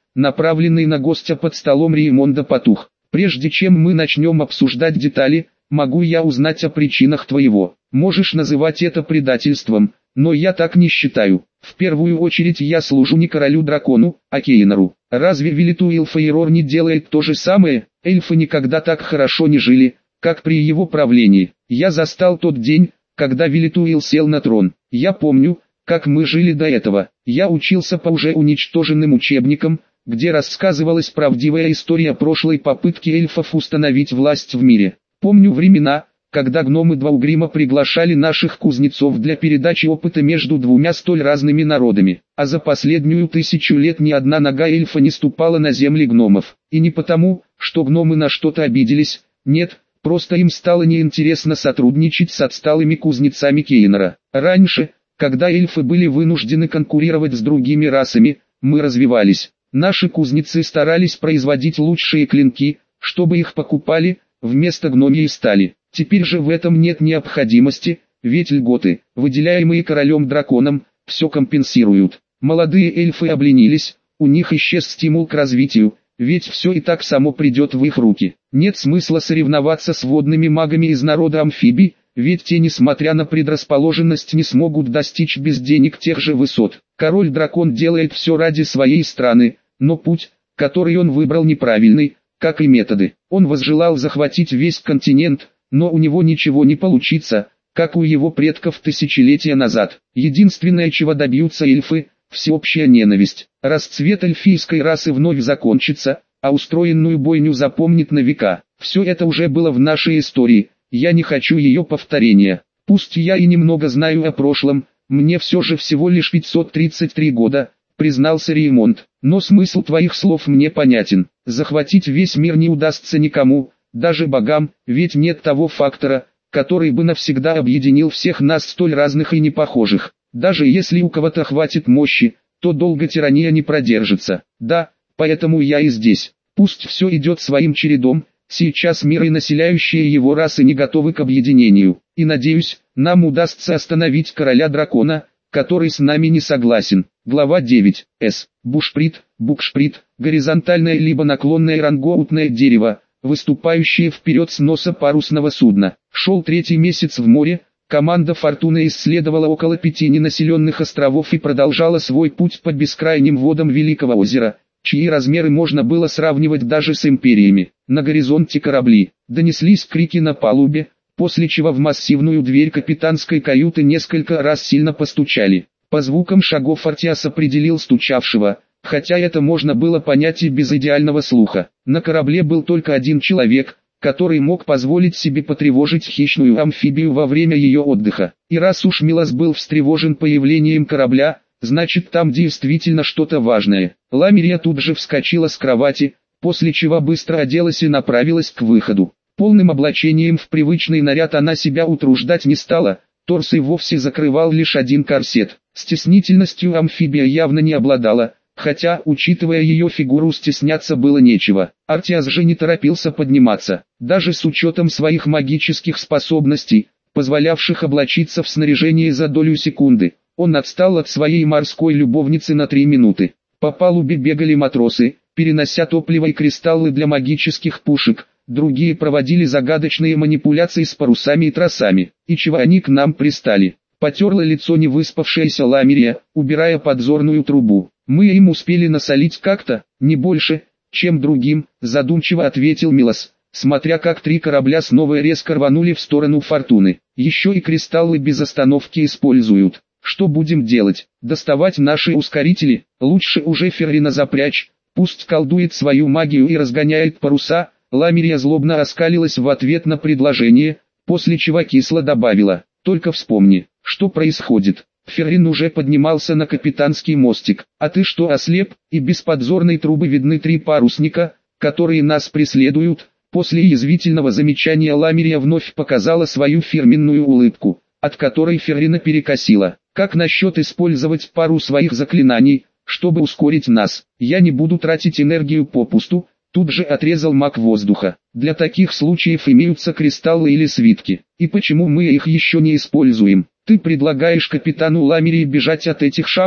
направленный на гостя под столом Реймонда, потух. «Прежде чем мы начнем обсуждать детали, могу я узнать о причинах твоего? Можешь называть это предательством, но я так не считаю. В первую очередь я служу не королю-дракону, а Кейнору. Разве Велитуил Фейрор не делает то же самое? Эльфы никогда так хорошо не жили, как при его правлении. Я застал тот день, когда Велитуил сел на трон. Я помню, как мы жили до этого. Я учился по уже уничтоженным учебникам, где рассказывалась правдивая история прошлой попытки эльфов установить власть в мире. Помню времена, когда гномы Дваугрима приглашали наших кузнецов для передачи опыта между двумя столь разными народами. А за последнюю 1000 лет ни одна нога эльфа не ступала на земли гномов. И не потому, что гномы на что-то обиделись, нет, просто им стало неинтересно сотрудничать с отсталыми кузнецами Кейнора. Раньше, когда эльфы были вынуждены конкурировать с другими расами, мы развивались. Наши кузнецы старались производить лучшие клинки, чтобы их покупали, вместо гномьей стали. Теперь же в этом нет необходимости, ведь льготы, выделяемые королем-драконом, все компенсируют. Молодые эльфы обленились, у них исчез стимул к развитию, ведь все и так само придет в их руки. Нет смысла соревноваться с водными магами из народа амфибий, ведь те, несмотря на предрасположенность, не смогут достичь без денег тех же высот. Король-дракон делает все ради своей страны, но путь, который он выбрал, неправильный, как и методы. Он возжелал захватить весь континент, но у него ничего не получится, как у его предков тысячелетия назад. Единственное, чего добьются эльфы – всеобщая ненависть. Расцвет эльфийской расы вновь закончится, а устроенную бойню запомнит на века. Все это уже было в нашей истории, я не хочу ее повторения. Пусть я и немного знаю о прошлом, мне все же всего лишь 533 года, признался Реймонд. Но смысл твоих слов мне понятен. Захватить весь мир не удастся никому, даже богам, ведь нет того фактора, который бы навсегда объединил всех нас столь разных и непохожих. Даже если у кого-то хватит мощи, то долго тирания не продержится. Да, поэтому я и здесь. Пусть все идет своим чередом, сейчас мир и населяющие его расы не готовы к объединению. И надеюсь, нам удастся остановить короля-дракона, который с нами не согласен. Глава 9. Бушприт, букшприт, горизонтальное либо наклонное рангоутное дерево, выступающее вперед с носа парусного судна. Шел 3-й месяц в море, команда «Фортуна» исследовала около 5 ненаселенных островов и продолжала свой путь по бескрайним водам Великого озера, чьи размеры можно было сравнивать даже с империями. На горизонте корабли, донеслись крики на палубе, после чего в массивную дверь капитанской каюты несколько раз сильно постучали. По звукам шагов Артиас определил стучавшего, хотя это можно было понять и без идеального слуха. На корабле был только один человек, который мог позволить себе потревожить хищную амфибию во время ее отдыха. И раз уж Милос был встревожен появлением корабля, значит там действительно что-то важное. Ламирия тут же вскочила с кровати, после чего быстро оделась и направилась к выходу. Полным облачением в привычный наряд она себя утруждать не стала, торс и вовсе закрывал лишь один корсет. Стеснительностью амфибия явно не обладала, хотя, учитывая ее фигуру, стесняться было нечего. Артиас же не торопился подниматься, даже с учетом своих магических способностей, позволявших облачиться в снаряжение за долю секунды. Он отстал от своей морской любовницы на 3 минуты. По палубе бегали матросы, перенося топливо и кристаллы для магических пушек. Другие проводили загадочные манипуляции с парусами и тросами. И чего они к нам пристали? Потерла лицо невыспавшаяся Ламирия, убирая подзорную трубу. Мы им успели насолить как-то, не больше, чем другим, задумчиво ответил Милос, смотря как 3 корабля снова резко рванули в сторону Фортуны. Еще и кристаллы без остановки используют. Что будем делать? Доставать наши ускорители? Лучше уже Феррина запрячь, пусть колдует свою магию и разгоняет паруса. Ламирия злобно оскалилась в ответ на предложение, после чего кисло добавила: только вспомни, что происходит. Феррин уже поднимался на капитанский мостик. А ты что, ослеп? И без подзорной трубы видны 3 парусника, которые нас преследуют. После язвительного замечания Ламирия вновь показала свою фирменную улыбку, от которой Феррина перекосила. Как насчет использовать пару своих заклинаний, чтобы ускорить нас? Я не буду тратить энергию попусту. Тут же отрезал маг воздуха. Для таких случаев имеются кристаллы или свитки. И почему мы их еще не используем? Ты предлагаешь капитану Ламирии бежать от этих шавок?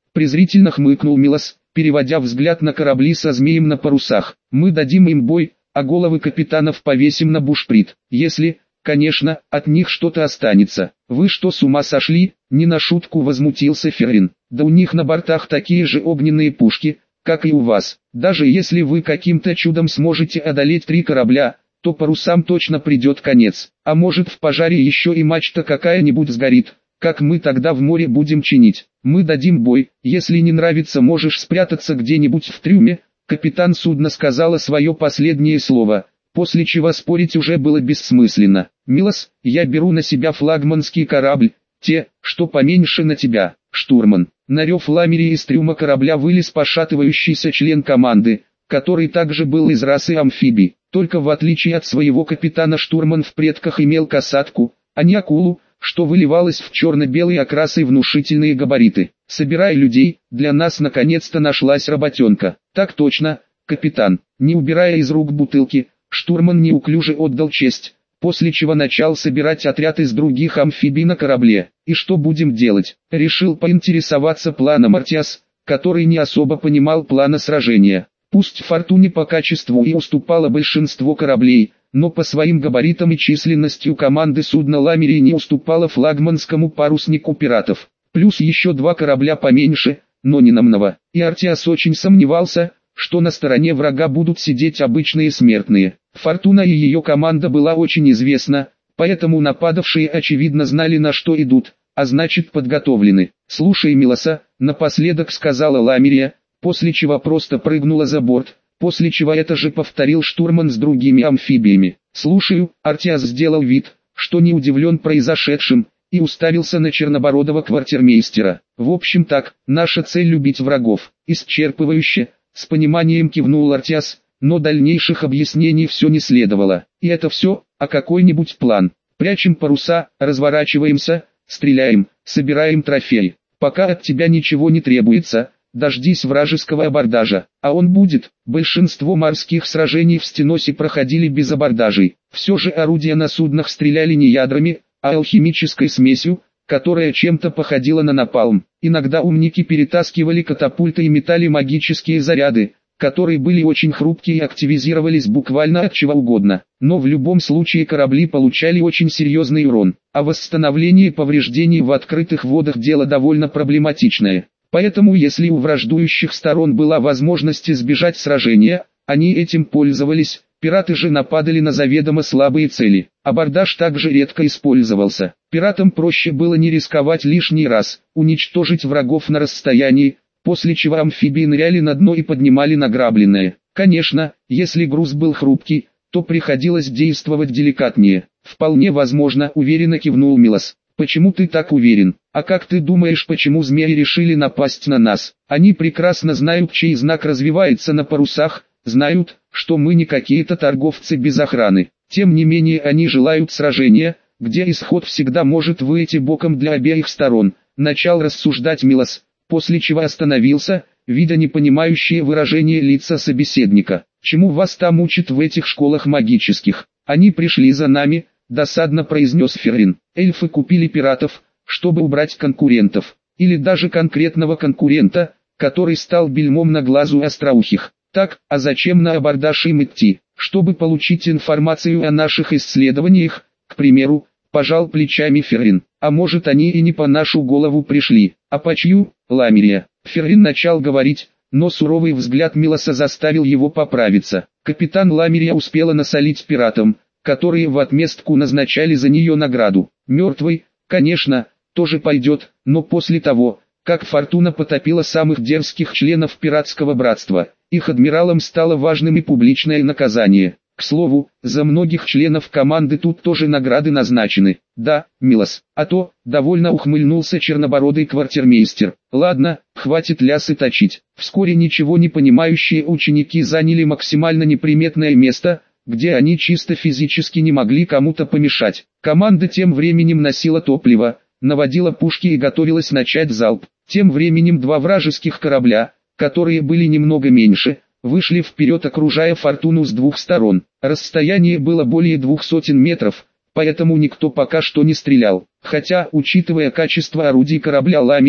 презрительно хмыкнул Милос, переводя взгляд на корабли со змеем на парусах. Мы дадим им бой, а головы капитанов повесим на бушприт. Если, конечно, от них что-то останется. Вы что, с ума сошли? Не на шутку возмутился Феррин. Да у них на бортах такие же огненные пушки, как и у вас. Даже если вы каким-то чудом сможете одолеть 3 корабля, то парусам точно придет конец. А может, в пожаре еще и мачта какая-нибудь сгорит. Как мы тогда в море будем чинить? Мы дадим бой. Если не нравится, можешь спрятаться где-нибудь в трюме. Капитан судна сказала свое последнее слово, после чего спорить уже было бессмысленно. Милос, я беру на себя флагманский корабль, те, что поменьше на тебя, штурман. На рев Ламери из трюма корабля вылез пошатывающийся член команды, который также был из расы амфибий. Только в отличие от своего капитана штурман в предках имел касатку, а не акулу, что выливалось в черно-белый окрас и внушительные габариты. «Собирай людей, для нас наконец-то нашлась работенка». «Так точно, капитан». Не убирая из рук бутылки, штурман неуклюже отдал честь, после чего начал собирать отряд из других амфибий на корабле. «И что будем делать?» Решил поинтересоваться планом Артиас, который не особо понимал плана сражения. Пусть Фортуне по качеству и уступало большинство кораблей, но по своим габаритам и численностью команды судна Ламери не уступала флагманскому паруснику пиратов. Плюс еще 2 корабля поменьше, но не намного. И Артиас очень сомневался, что на стороне врага будут сидеть обычные смертные. Фортуна и ее команда была очень известна, поэтому нападавшие очевидно знали, на что идут, а значит подготовлены. «Слушай, Милоса», напоследок сказала Ламерия, после чего просто прыгнула за борт, после чего это же повторил штурман с другими амфибиями. «Слушаю», Артиас сделал вид, что не удивлен произошедшим, и уставился на чернобородого квартирмейстера. «В общем так, наша цель любить врагов». Исчерпывающе, с пониманием кивнул Артиас, но дальнейших объяснений все не следовало. «И это все, а какой-нибудь план? Прячем паруса, разворачиваемся, стреляем, собираем трофеи. Пока от тебя ничего не требуется, дождись вражеского абордажа, а он будет». Большинство морских сражений в Стеносе проходили без абордажей. Все же орудия на суднах стреляли не ядрами, а алхимической смесью, которая чем-то походила на напалм. Иногда умники перетаскивали катапульты и метали магические заряды, которые были очень хрупкие и активизировались буквально от чего угодно. Но в любом случае корабли получали очень серьезный урон, а восстановление повреждений в открытых водах дело довольно проблематичное. Поэтому если у враждующих сторон была возможность избежать сражения, они этим пользовались. Пираты же нападали на заведомо слабые цели. Абордаж также редко использовался. Пиратам проще было не рисковать лишний раз, уничтожить врагов на расстоянии, после чего амфибии ныряли на дно и поднимали награбленное. Конечно, если груз был хрупкий, то приходилось действовать деликатнее. «Вполне возможно», уверенно кивнул Милос. «Почему ты так уверен? А как ты думаешь, почему змеи решили напасть на нас? Они прекрасно знают, чей знак развивается на парусах, знают, что мы не какие-то торговцы без охраны. Тем не менее они желают сражения, где исход всегда может выйти боком для обеих сторон». Начал рассуждать Милос, после чего остановился, видя непонимающее выражение лица собеседника. «Чему вас там учат в этих школах магических? Они пришли за нами», досадно произнес Феррин. «Эльфы купили пиратов, чтобы убрать конкурентов, или даже конкретного конкурента, который стал бельмом на глазу остроухих. Так, а зачем на абордаж им идти? Чтобы получить информацию о наших исследованиях, к примеру», пожал плечами Феррин. «А может, они и не по нашу голову пришли, а по чью?» Ламерия. Феррин начал говорить, но суровый взгляд Милоса заставил его поправиться. Капитан Ламерия успела насолить пиратам, которые в отместку назначали за нее награду. Мертвый, конечно, тоже пойдет, но после того, как Фортуна потопила самых дерзких членов пиратского братства, их адмиралом стало важным и публичное наказание. К слову, за многих членов команды тут тоже награды назначены. «Да, Милос, а то», довольно ухмыльнулся чернобородый квартирмейстер. «Ладно, хватит лясы точить». Вскоре ничего не понимающие ученики заняли максимально неприметное место, где они чисто физически не могли кому-то помешать. Команда тем временем носила топливо, наводила пушки и готовилась начать залп. Тем временем 2 вражеских корабля, которые были немного меньше, вышли вперед, окружая Фортуну с 2 сторон. Расстояние было более 200 метров, поэтому никто пока что не стрелял. Хотя, учитывая качество орудий корабля Ламери,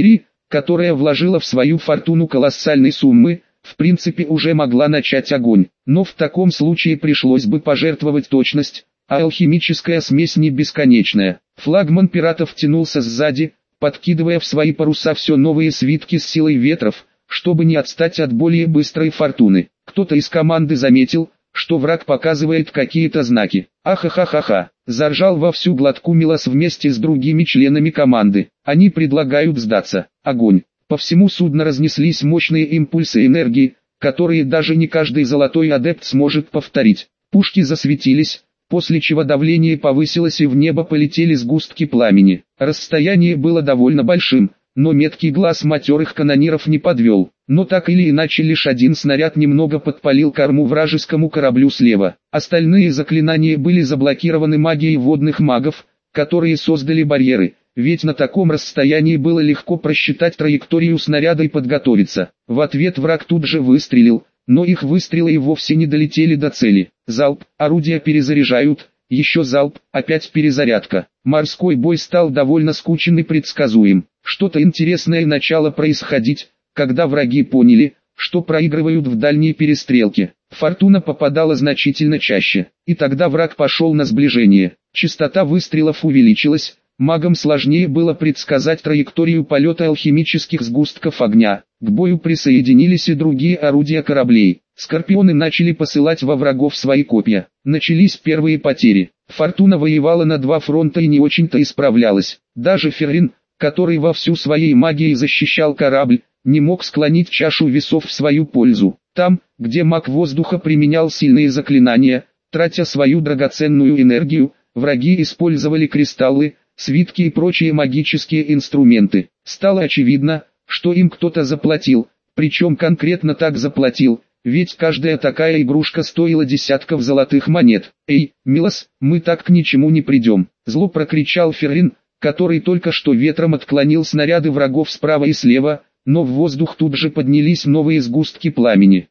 которая вложила в свою фортуну колоссальные суммы, в принципе уже могла начать огонь. Но в таком случае пришлось бы пожертвовать точность, а алхимическая смесь не бесконечная. Флагман пиратов тянулся сзади, подкидывая в свои паруса все новые свитки с силой ветров, чтобы не отстать от более быстрой фортуны. Кто-то из команды заметил, что враг показывает какие-то знаки. «Ахахахаха!» – заржал во всю глотку Милос вместе с другими членами команды. «Они предлагают сдаться. Огонь!» По всему судну разнеслись мощные импульсы энергии, которые даже не каждый золотой адепт сможет повторить. Пушки засветились, после чего давление повысилось и в небо полетели сгустки пламени. Расстояние было довольно большим, но меткий глаз матерых канониров не подвел. Но так или иначе лишь один снаряд немного подпалил корму вражескому кораблю слева. Остальные заклинания были заблокированы магией водных магов, которые создали барьеры, ведь на таком расстоянии было легко просчитать траекторию снаряда и подготовиться. В ответ враг тут же выстрелил, но их выстрелы и вовсе не долетели до цели. Залп, орудия перезаряжают, еще залп, опять перезарядка. Морской бой стал довольно скучен и предсказуем. Что-то интересное начало происходить, когда враги поняли, что проигрывают в дальней перестрелке. Фортуна попадала значительно чаще, и тогда враг пошел на сближение. Частота выстрелов увеличилась, магам сложнее было предсказать траекторию полета алхимических сгустков огня. К бою присоединились и другие орудия кораблей. Скорпионы начали посылать во врагов свои копья. Начались первые потери. Фортуна воевала на два фронта и не очень-то исправлялась. Даже Феррин, который во всю своей магией защищал корабль, не мог склонить чашу весов в свою пользу. Там, где маг воздуха применял сильные заклинания, тратя свою драгоценную энергию, враги использовали кристаллы, свитки и прочие магические инструменты. Стало очевидно, что им кто-то заплатил, причем конкретно так заплатил, ведь каждая такая игрушка стоила десятков золотых монет. «Эй, Милос, мы так к ничему не придем», — зло прокричал Феррин, который только что ветром отклонил снаряды врагов справа и слева, но в воздух тут же поднялись новые сгустки пламени.